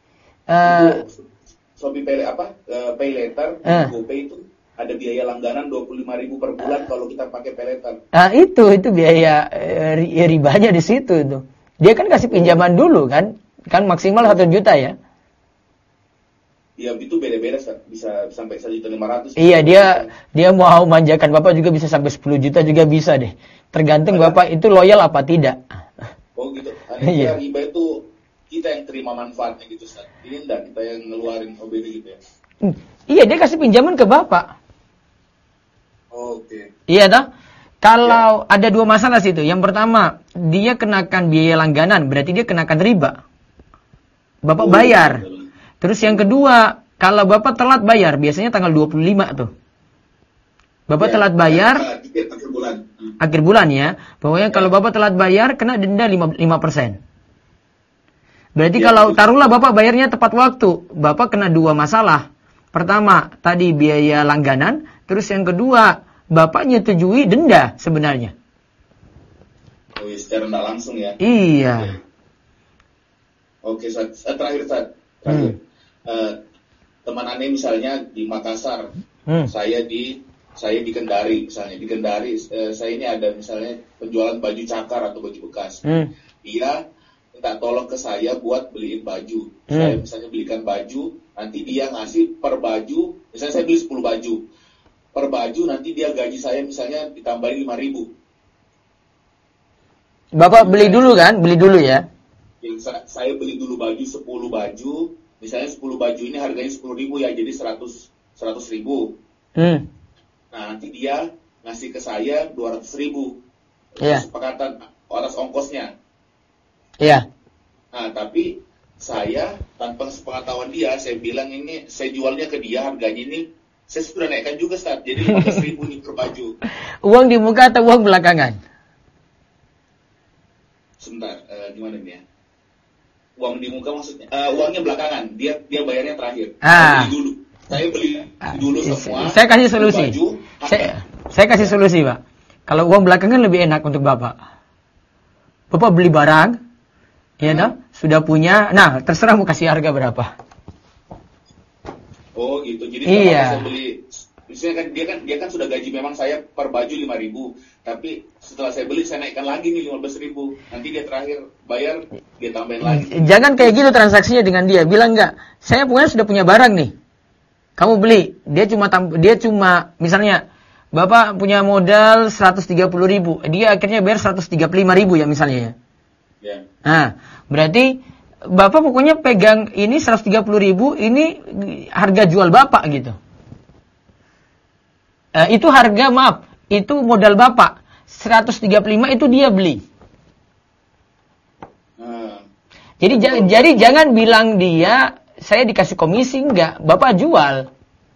Shopee Pay Pay Later, GoPay itu ada biaya langganan 25.000 per bulan kalau kita pakai pay later.
Itu biaya ribanya di situ itu. Dia kan kasih pinjaman dulu kan maksimal 1 juta ya.
Iya, itu beda-beda bisa sampai 1.500.000.
Iya, dia mau manjakan Bapak juga bisa sampai 10 juta juga bisa deh. Tergantung Bapak itu loyal apa tidak.
Oh gitu. Iya. Riba itu kita yang terima manfaatnya gitu Ustaz. Ini enggak kita yang ngeluarin OBD gitu ya.
Iya, dia kasih pinjaman ke Bapak.
Oke.
Iya toh? Kalau ada 2 masalah situ. Yang pertama, dia kenakan biaya langganan, berarti dia kenakan riba. Bapak bayar. Terus yang kedua, kalau Bapak telat bayar, biasanya tanggal 25 tuh. Bapak telat bayar akhir bulan ya. Pokoknya kalau Bapak telat bayar kena denda 5%. Berarti kalau taruhlah Bapak bayarnya tepat waktu, Bapak kena 2 masalah. Pertama, tadi biaya langganan, terus yang kedua, Bapak nyetujui denda sebenarnya.
Oh, ya, secara tidak langsung ya.
Iya.
Oke, terakhir. Teman aneh misalnya di Makassar, saya di Kendari misalnya. Di Kendari saya ini ada misalnya penjualan baju cakar atau baju bekas. Dia minta tolong ke saya buat beliin baju. Saya misalnya belikan baju, nanti dia ngasih per baju, misalnya saya beli 10 baju. Per baju nanti dia gaji saya misalnya ditambahin 5.000.
Bapak beli dulu kan? Beli dulu ya?
Saya beli dulu baju 10 baju, misalnya 10 baju ini harganya 10.000 ya, jadi 100.000. Nah, nanti dia ngasih ke saya 200.000. Kesepakatan atas ongkosnya.
Iya.
Nah, tapi saya tanpa sepengetahuan dia, saya bilang ini saya jualnya ke dia harganya ini saya sudah naikkan juga Ustaz, jadi 15.000 nih per baju.
Uang di muka atau uang belakangan?
Sebentar, gimana nih ya? Uang di muka maksudnya? Uangnya belakangan, dia bayarnya terakhir. Saya beli dulu. Saya beli dulu semua.
Saya kasih solusi. Saya kasih solusi, Pak. Kalau uang belakangan lebih enak untuk Bapak. Bapak beli barang, ya dah, sudah punya. Nah, terserah mau kasih harga berapa.
Oh gitu. Jadi
iya.
kalau saya beli, misalnya kan dia kan sudah gaji memang saya per baju 5.000, tapi setelah saya beli saya naikkan lagi nih 15.000. Nanti dia terakhir bayar dia tambahin lagi.
Jangan kayak gitu transaksinya dengan dia. Bilang enggak, saya sudah punya barang nih. Kamu beli, dia cuma misalnya Bapak punya modal 130.000, dia akhirnya bayar 135.000 ya misalnya ya.
Ya.
Nah, berarti Bapak pokoknya pegang ini 130.000, ini harga jual Bapak gitu. Itu harga, maaf, itu modal Bapak. 135 itu dia beli. Jadi jangan bilang dia, saya dikasih komisi, enggak, Bapak jual.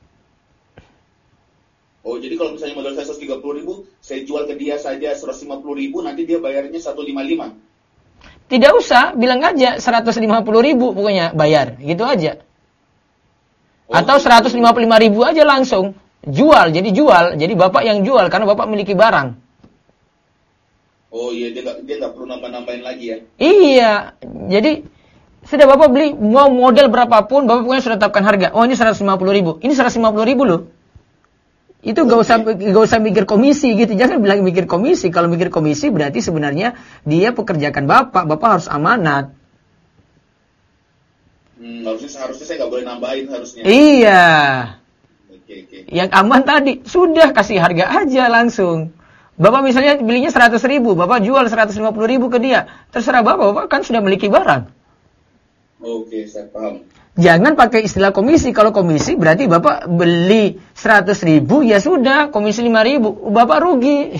Oh, jadi kalau misalnya modal saya 130.000, saya jual ke dia saja 150.000, nanti dia bayarnya 155.
Tidak usah, bilang aja 150.000 pokoknya bayar, gitu aja. Atau 155.000 aja langsung jual, jadi Bapak yang jual karena Bapak memiliki barang.
Oh iya, dia nggak perlu nambah-nambahin lagi ya?
Iya, jadi sudah Bapak beli, mau model berapapun, Bapak pokoknya sudah tetapkan harga. Oh ini 150.000, ini 150.000 loh. Itu gak usah mikir komisi gitu, jangan bilang mikir komisi. Kalau mikir komisi berarti sebenarnya dia pekerjakan Bapak harus amanat.
Harusnya saya nggak boleh nambahin harusnya.
Iya.
Oke.
Yang aman tadi, sudah kasih harga aja langsung. Bapak misalnya belinya 100.000, Bapak jual 150.000 ke dia. Terserah Bapak kan sudah memiliki barang.
Oke, saya paham.
Jangan pakai istilah komisi. Kalau komisi berarti Bapak beli 100.000, ya sudah, komisi 5.000, Bapak rugi.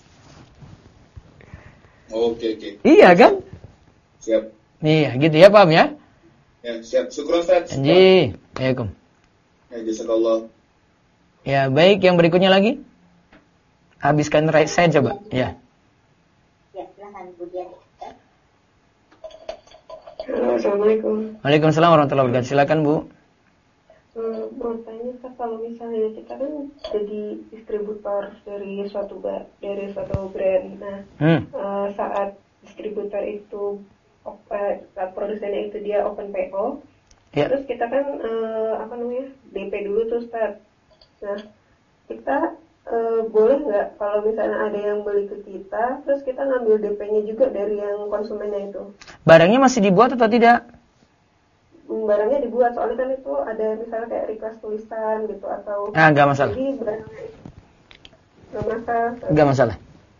Oke.
Iya kan?
Siap.
Iya, gitu ya, paham ya?
Ya, siap. Syukur Ustaz.
Janji. Assalamualaikum.
Ya, jazakallah.
Ya, baik, yang berikutnya lagi. Habiskan right side coba. Ya.
Ya, silakan Bu Dian.
Assalamualaikum.
Waalaikumsalam warahmatullahi wabarakatuh. Silakan Bu.
Mau tanya Kak, kalau misalnya kita kan jadi distributor dari suatu brand. Nah, saat distributor itu saat produsennya itu dia open PO,
ya.
Terus kita kan DP dulu tuh Ustaz. Nah, kita boleh nggak kalau misalnya ada yang beli ke kita, terus kita ngambil DP-nya juga dari yang konsumennya itu?
Barangnya masih dibuat atau tidak?
Barangnya dibuat, soalnya kan itu ada misalnya kayak request tulisan gitu atau.
Nggak masalah.
Jadi barangnya
nggak masalah.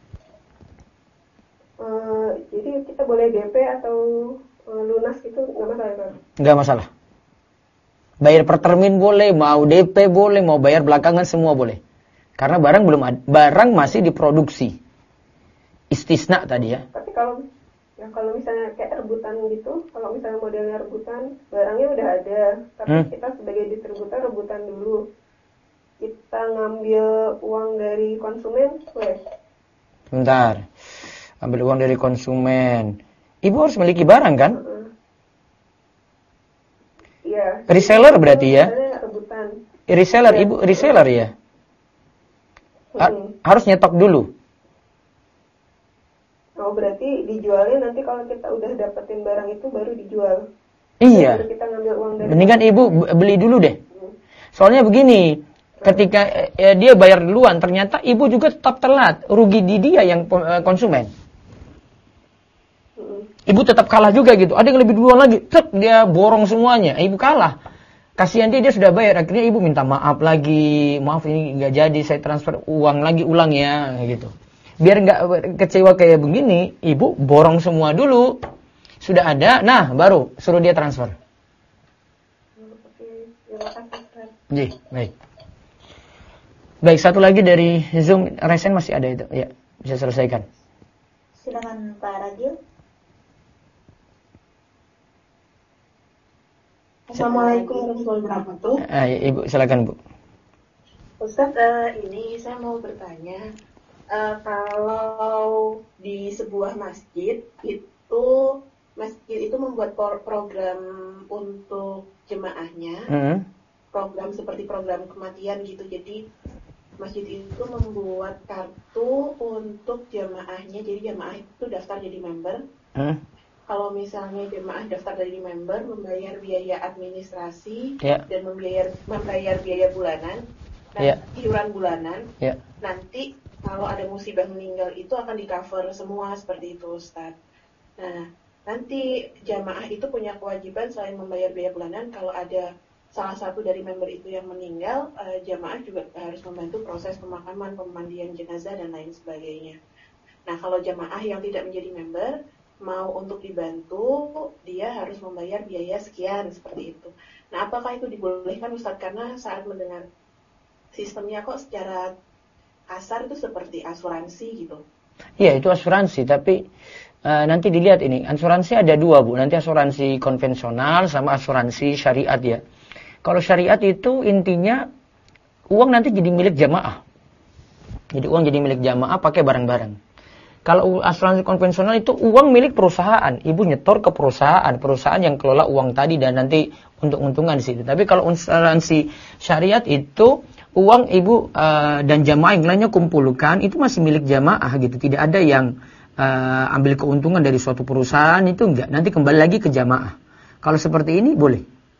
Jadi kita boleh DP atau lunas gitu nggak masalah kan?
Nggak masalah. Bayar per termin boleh, mau DP boleh, mau bayar belakangan semua boleh. Karena barang masih diproduksi. Istisna tadi ya.
Tapi kalau misalnya kayak rebutan gitu, kalau misalnya modelnya rebutan, barangnya udah ada, tapi kita sebagai distributor rebutan dulu. Kita ngambil uang dari konsumen, boleh?
Bentar. Ambil uang dari konsumen. Ibu harus memiliki barang kan?
Iya.
Reseller berarti ya?
Rebutan.
Reseller, Ibu reseller ya? Harus nyetok dulu.
Oh, berarti dijualnya nanti kalau kita udah dapetin barang itu baru dijual.
Iya.
Baru kita ngambil uang dari.
Mendingan Ibu beli dulu deh. Soalnya begini, ketika dia bayar duluan, ternyata Ibu juga tetap telat. Rugi di dia yang konsumen. Ibu tetap kalah juga gitu. Ada yang lebih duluan lagi, dia borong semuanya. Ibu kalah. Kasihan dia sudah bayar. Akhirnya Ibu minta maaf lagi. Maaf ini nggak jadi, saya transfer uang lagi, ulang ya, gitu. Biar nggak kecewa kayak begini, Ibu borong semua dulu. Sudah ada, nah baru suruh dia transfer. Ji, baik. Baik, satu lagi dari Zoom, resen masih ada itu. Ya, bisa selesaikan.
Silakan Pak Ragil.
Assalamualaikum warahmatullahi wabarakatuh.
Ibu, silakan Bu.
Ustaz, ini saya mau bertanya, kalau di sebuah masjid itu membuat program untuk jemaahnya, program seperti program kematian gitu. Jadi masjid itu membuat kartu untuk jamaahnya. Jadi jamaah itu daftar jadi member. Kalau misalnya jemaah daftar dari member, membayar biaya administrasi dan membayar biaya bulanan, iuran bulanan, nanti kalau ada musibah meninggal itu akan di-cover semua seperti itu, Ustaz. Nah, nanti jamaah itu punya kewajiban selain membayar biaya bulanan, kalau ada salah satu dari member itu yang meninggal, jamaah juga harus membantu proses pemakaman, pemandian jenazah, dan lain sebagainya. Nah, kalau jamaah yang tidak menjadi member, mau untuk dibantu, dia harus membayar biaya sekian, seperti itu. Nah, apakah itu dibolehkan, Ustaz? Karena saat mendengar sistemnya kok secara kasar itu seperti asuransi gitu.
Iya, itu asuransi, tapi nanti dilihat ini. Asuransi ada dua, Bu. Nanti asuransi konvensional sama asuransi syariat ya. Kalau syariat itu intinya uang nanti jadi milik jamaah. Jadi uang jadi milik jamaah pakai barang-barang. Kalau asuransi konvensional itu uang milik perusahaan, ibu nyetor ke perusahaan yang kelola uang tadi dan nanti untung-untungan di situ. Tapi kalau asuransi syariat itu uang ibu dan jamaah yang lainnya kumpulkan itu masih milik jamaah gitu. Tidak ada yang ambil keuntungan dari suatu perusahaan, itu enggak. Nanti kembali lagi ke jamaah. Kalau seperti ini boleh.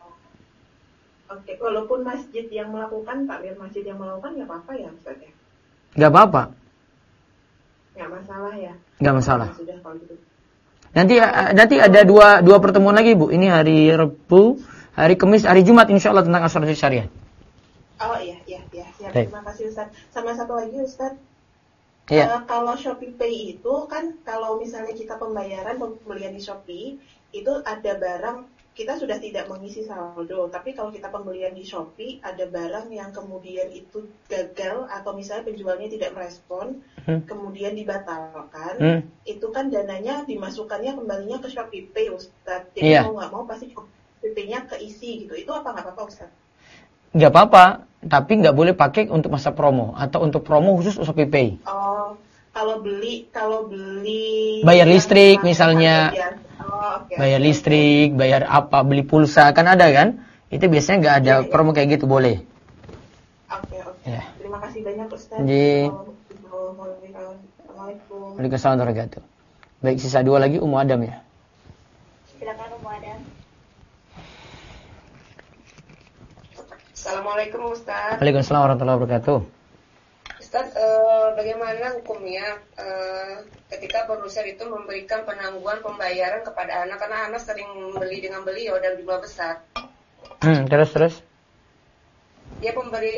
Oke, walaupun masjid yang melakukan, takmir masjid yang melakukan nggak apa-apa ya, Ustaz ya?
Nggak apa-apa.
Nggak masalah ya?
Nggak masalah.
Sudah kalau gitu.
Nanti ada dua pertemuan lagi, Bu. Ini hari Rabu, hari Kamis, hari Jumat insya Allah tentang asuransi syariat.
Oh iya. Siap. Terima kasih, Ustaz. Sama satu lagi, Ustaz. Kalau Shopee Pay itu kan kalau misalnya kita pembelian di Shopee itu ada barang kita sudah tidak mengisi saldo, tapi kalau kita pembelian di Shopee ada barang yang kemudian itu gagal atau misalnya penjualnya tidak merespon, kemudian dibatalkan, itu kan dananya dimasukkannya kembalinya ke Shopee Pay, Ustaz. Jadi mau nggak mau pasti Shopee Pay-nya keisi gitu. Itu apa nggak apa-apa, Ustaz?
Nggak apa-apa, tapi nggak boleh pakai untuk masa promo atau untuk promo khusus Shopee Pay.
Oh, kalau beli
bayar listrik misalnya. Bayar listrik, bayar apa, beli pulsa, kan ada kan? Itu biasanya nggak ada promo kayak gitu, boleh.
Oke. Ya. Terima kasih banyak, Ustaz.
Assalamualaikum. Waalaikumsalam warahmatullahi wabarakatuh. Baik, sisa dua lagi Ummu Adam ya.
Silakan Ummu Adam.
Assalamualaikum, Ustaz.
Waalaikumsalam warahmatullahi wabarakatuh.
Ustaz, bagaimana hukumnya ketika produser itu memberikan penangguhan pembayaran kepada anak karena anak sering membeli dengan beliau dan jumlah besar?
Terus?
Dia pemberi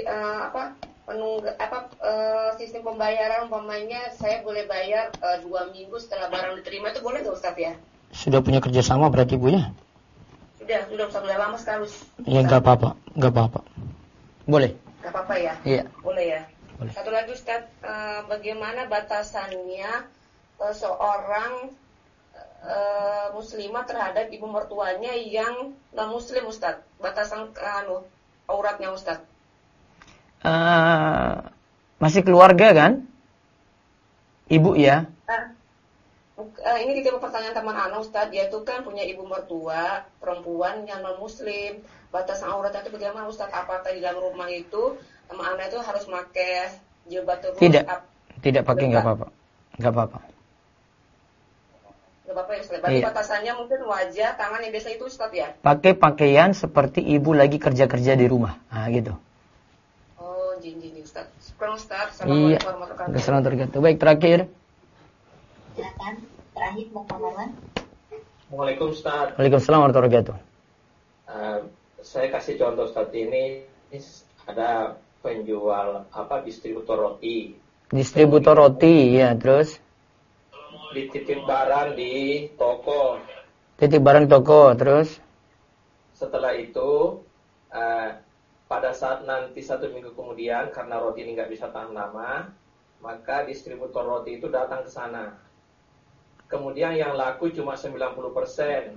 sistem pembayaran umpamanya saya boleh bayar 2 minggu setelah barang diterima, itu boleh nggak, Ustaz ya?
Sudah punya kerjasama berarti Bu ya?
Sudah Ustaz, udah lama sekali.
Ya nggak apa-apa. Boleh.
Nggak apa-apa ya?
Iya.
Boleh ya.
Boleh.
Satu lagi, Ustaz, bagaimana batasannya seorang muslimah terhadap ibu mertuanya yang non muslim, Ustaz? Batasan auratnya, Ustaz?
Masih keluarga kan? Ibu ya?
Ini ditipu pertanyaan teman Ana, Ustaz. Dia itu kan punya ibu mertua perempuan yang non muslim. Batasan auratnya itu bagaimana, Ustaz? Apakah di dalam rumah itu teman Ana itu harus pakai jilbab terus?
Tidak pakai, nggak apa-apa. Nggak apa-apa
ya, Ustaz. Berarti batasannya mungkin wajah, tangan yang biasa itu, Ustaz ya?
Pakai pakaian seperti ibu lagi kerja-kerja di rumah. Nah, gitu.
Oh, jin Ustaz. Syukur, Ustaz. Assalamualaikum warahmatullahi
wabarakatuh. Baik, terakhir.
Silakan. Terakhir, Muhammad.
Assalamualaikum, Ustaz.
Waalaikumsalam warahmatullahi wabarakatuh.
Saya kasih contoh, Ustaz. Ini ada penjual distributor roti.
Distributor roti, ya, terus
dititip barang di toko.
Titip barang toko, terus
setelah itu pada saat nanti 1 minggu kemudian karena roti ini nggak bisa tahan lama, maka distributor roti itu datang ke sana. Kemudian yang laku cuma 90%.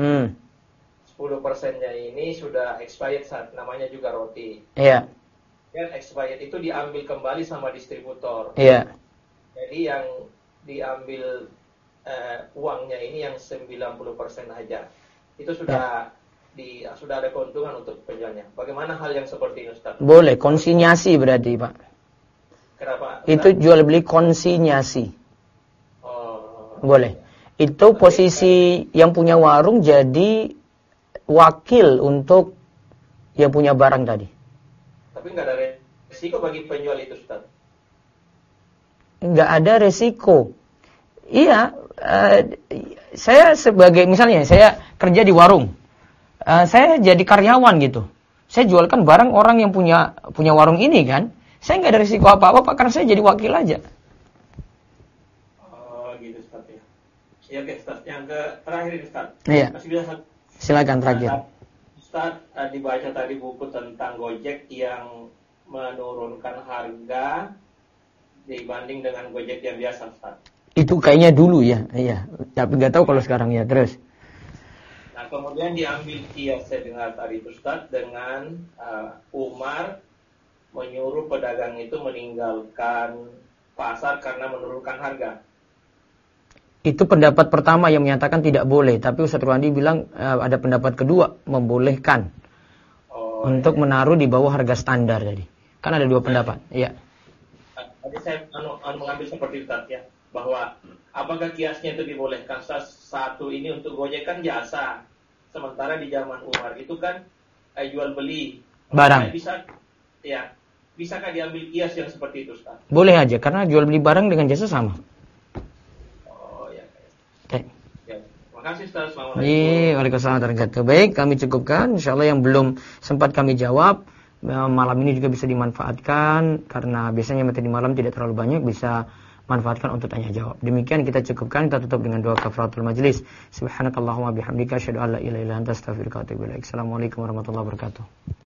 10%-nya ini sudah expired, namanya juga roti.
Iya.
Dan expired itu diambil kembali sama distributor.
Iya.
Jadi yang diambil uangnya ini yang 90% aja. Itu sudah sudah ada keuntungan untuk penjualnya. Bagaimana hal yang seperti ini, Ustaz?
Boleh, konsinyasi berarti, Pak.
Kenapa?
Itu jual beli konsinyasi. Boleh. Itu posisi yang punya warung jadi wakil untuk yang punya barang tadi.
Tapi nggak ada resiko bagi penjual itu, Ustaz?
Nggak ada resiko. Iya, saya sebagai misalnya saya kerja di warung, saya jadi karyawan gitu. Saya jualkan barang orang yang punya warung ini kan. Saya nggak ada resiko apa-apa Pak, karena saya jadi wakil aja.
Oh gitu Ustaz ya. Ya oke Ustaz, yang terakhir Ustaz.
Iya.
Masih bisa
Silakan terakhir.
Ustaz, dibaca tadi buku tentang Gojek yang menurunkan harga dibanding dengan Gojek yang biasa Ustaz.
Itu kayaknya dulu ya, iya. Tapi nggak tahu kalau sekarang ya. Terus.
Nah kemudian diambil kias saya dengar tadi Ustaz dengan Umar menyuruh pedagang itu meninggalkan pasar karena menurunkan harga.
Itu pendapat pertama yang menyatakan tidak boleh, tapi Ustaz Ruandi bilang ada pendapat kedua membolehkan untuk menaruh di bawah harga standar tadi. Kan ada dua pendapat, iya.
Tadi saya mengambil seperti itu ya, bahwa apakah kiasnya itu dibolehkan? Satu ini untuk Gojek kan jasa, sementara di zaman Umar itu kan jual beli
barang.
Bisakah diambil kias yang seperti itu, Ustaz?
Boleh aja, karena jual beli barang dengan jasa sama.
Oh ya.
Oke.
Ya. Terima kasih, Ustaz. Assalamualaikum.
Waalaikumsalam warahmatullahi wabarakatuh. Baik, kami cukupkan. Insyaallah yang belum sempat kami jawab malam ini juga bisa dimanfaatkan, karena biasanya materi malam tidak terlalu banyak, bisa manfaatkan untuk tanya jawab. Demikian kita cukupkan, kita tutup dengan doa kafaratul majlis. Subhanakallahumma bihamdika asyhadu an la ilaha illa anta astaghfiruka wa atubu ilaik. Assalamualaikum warahmatullahi wabarakatuh.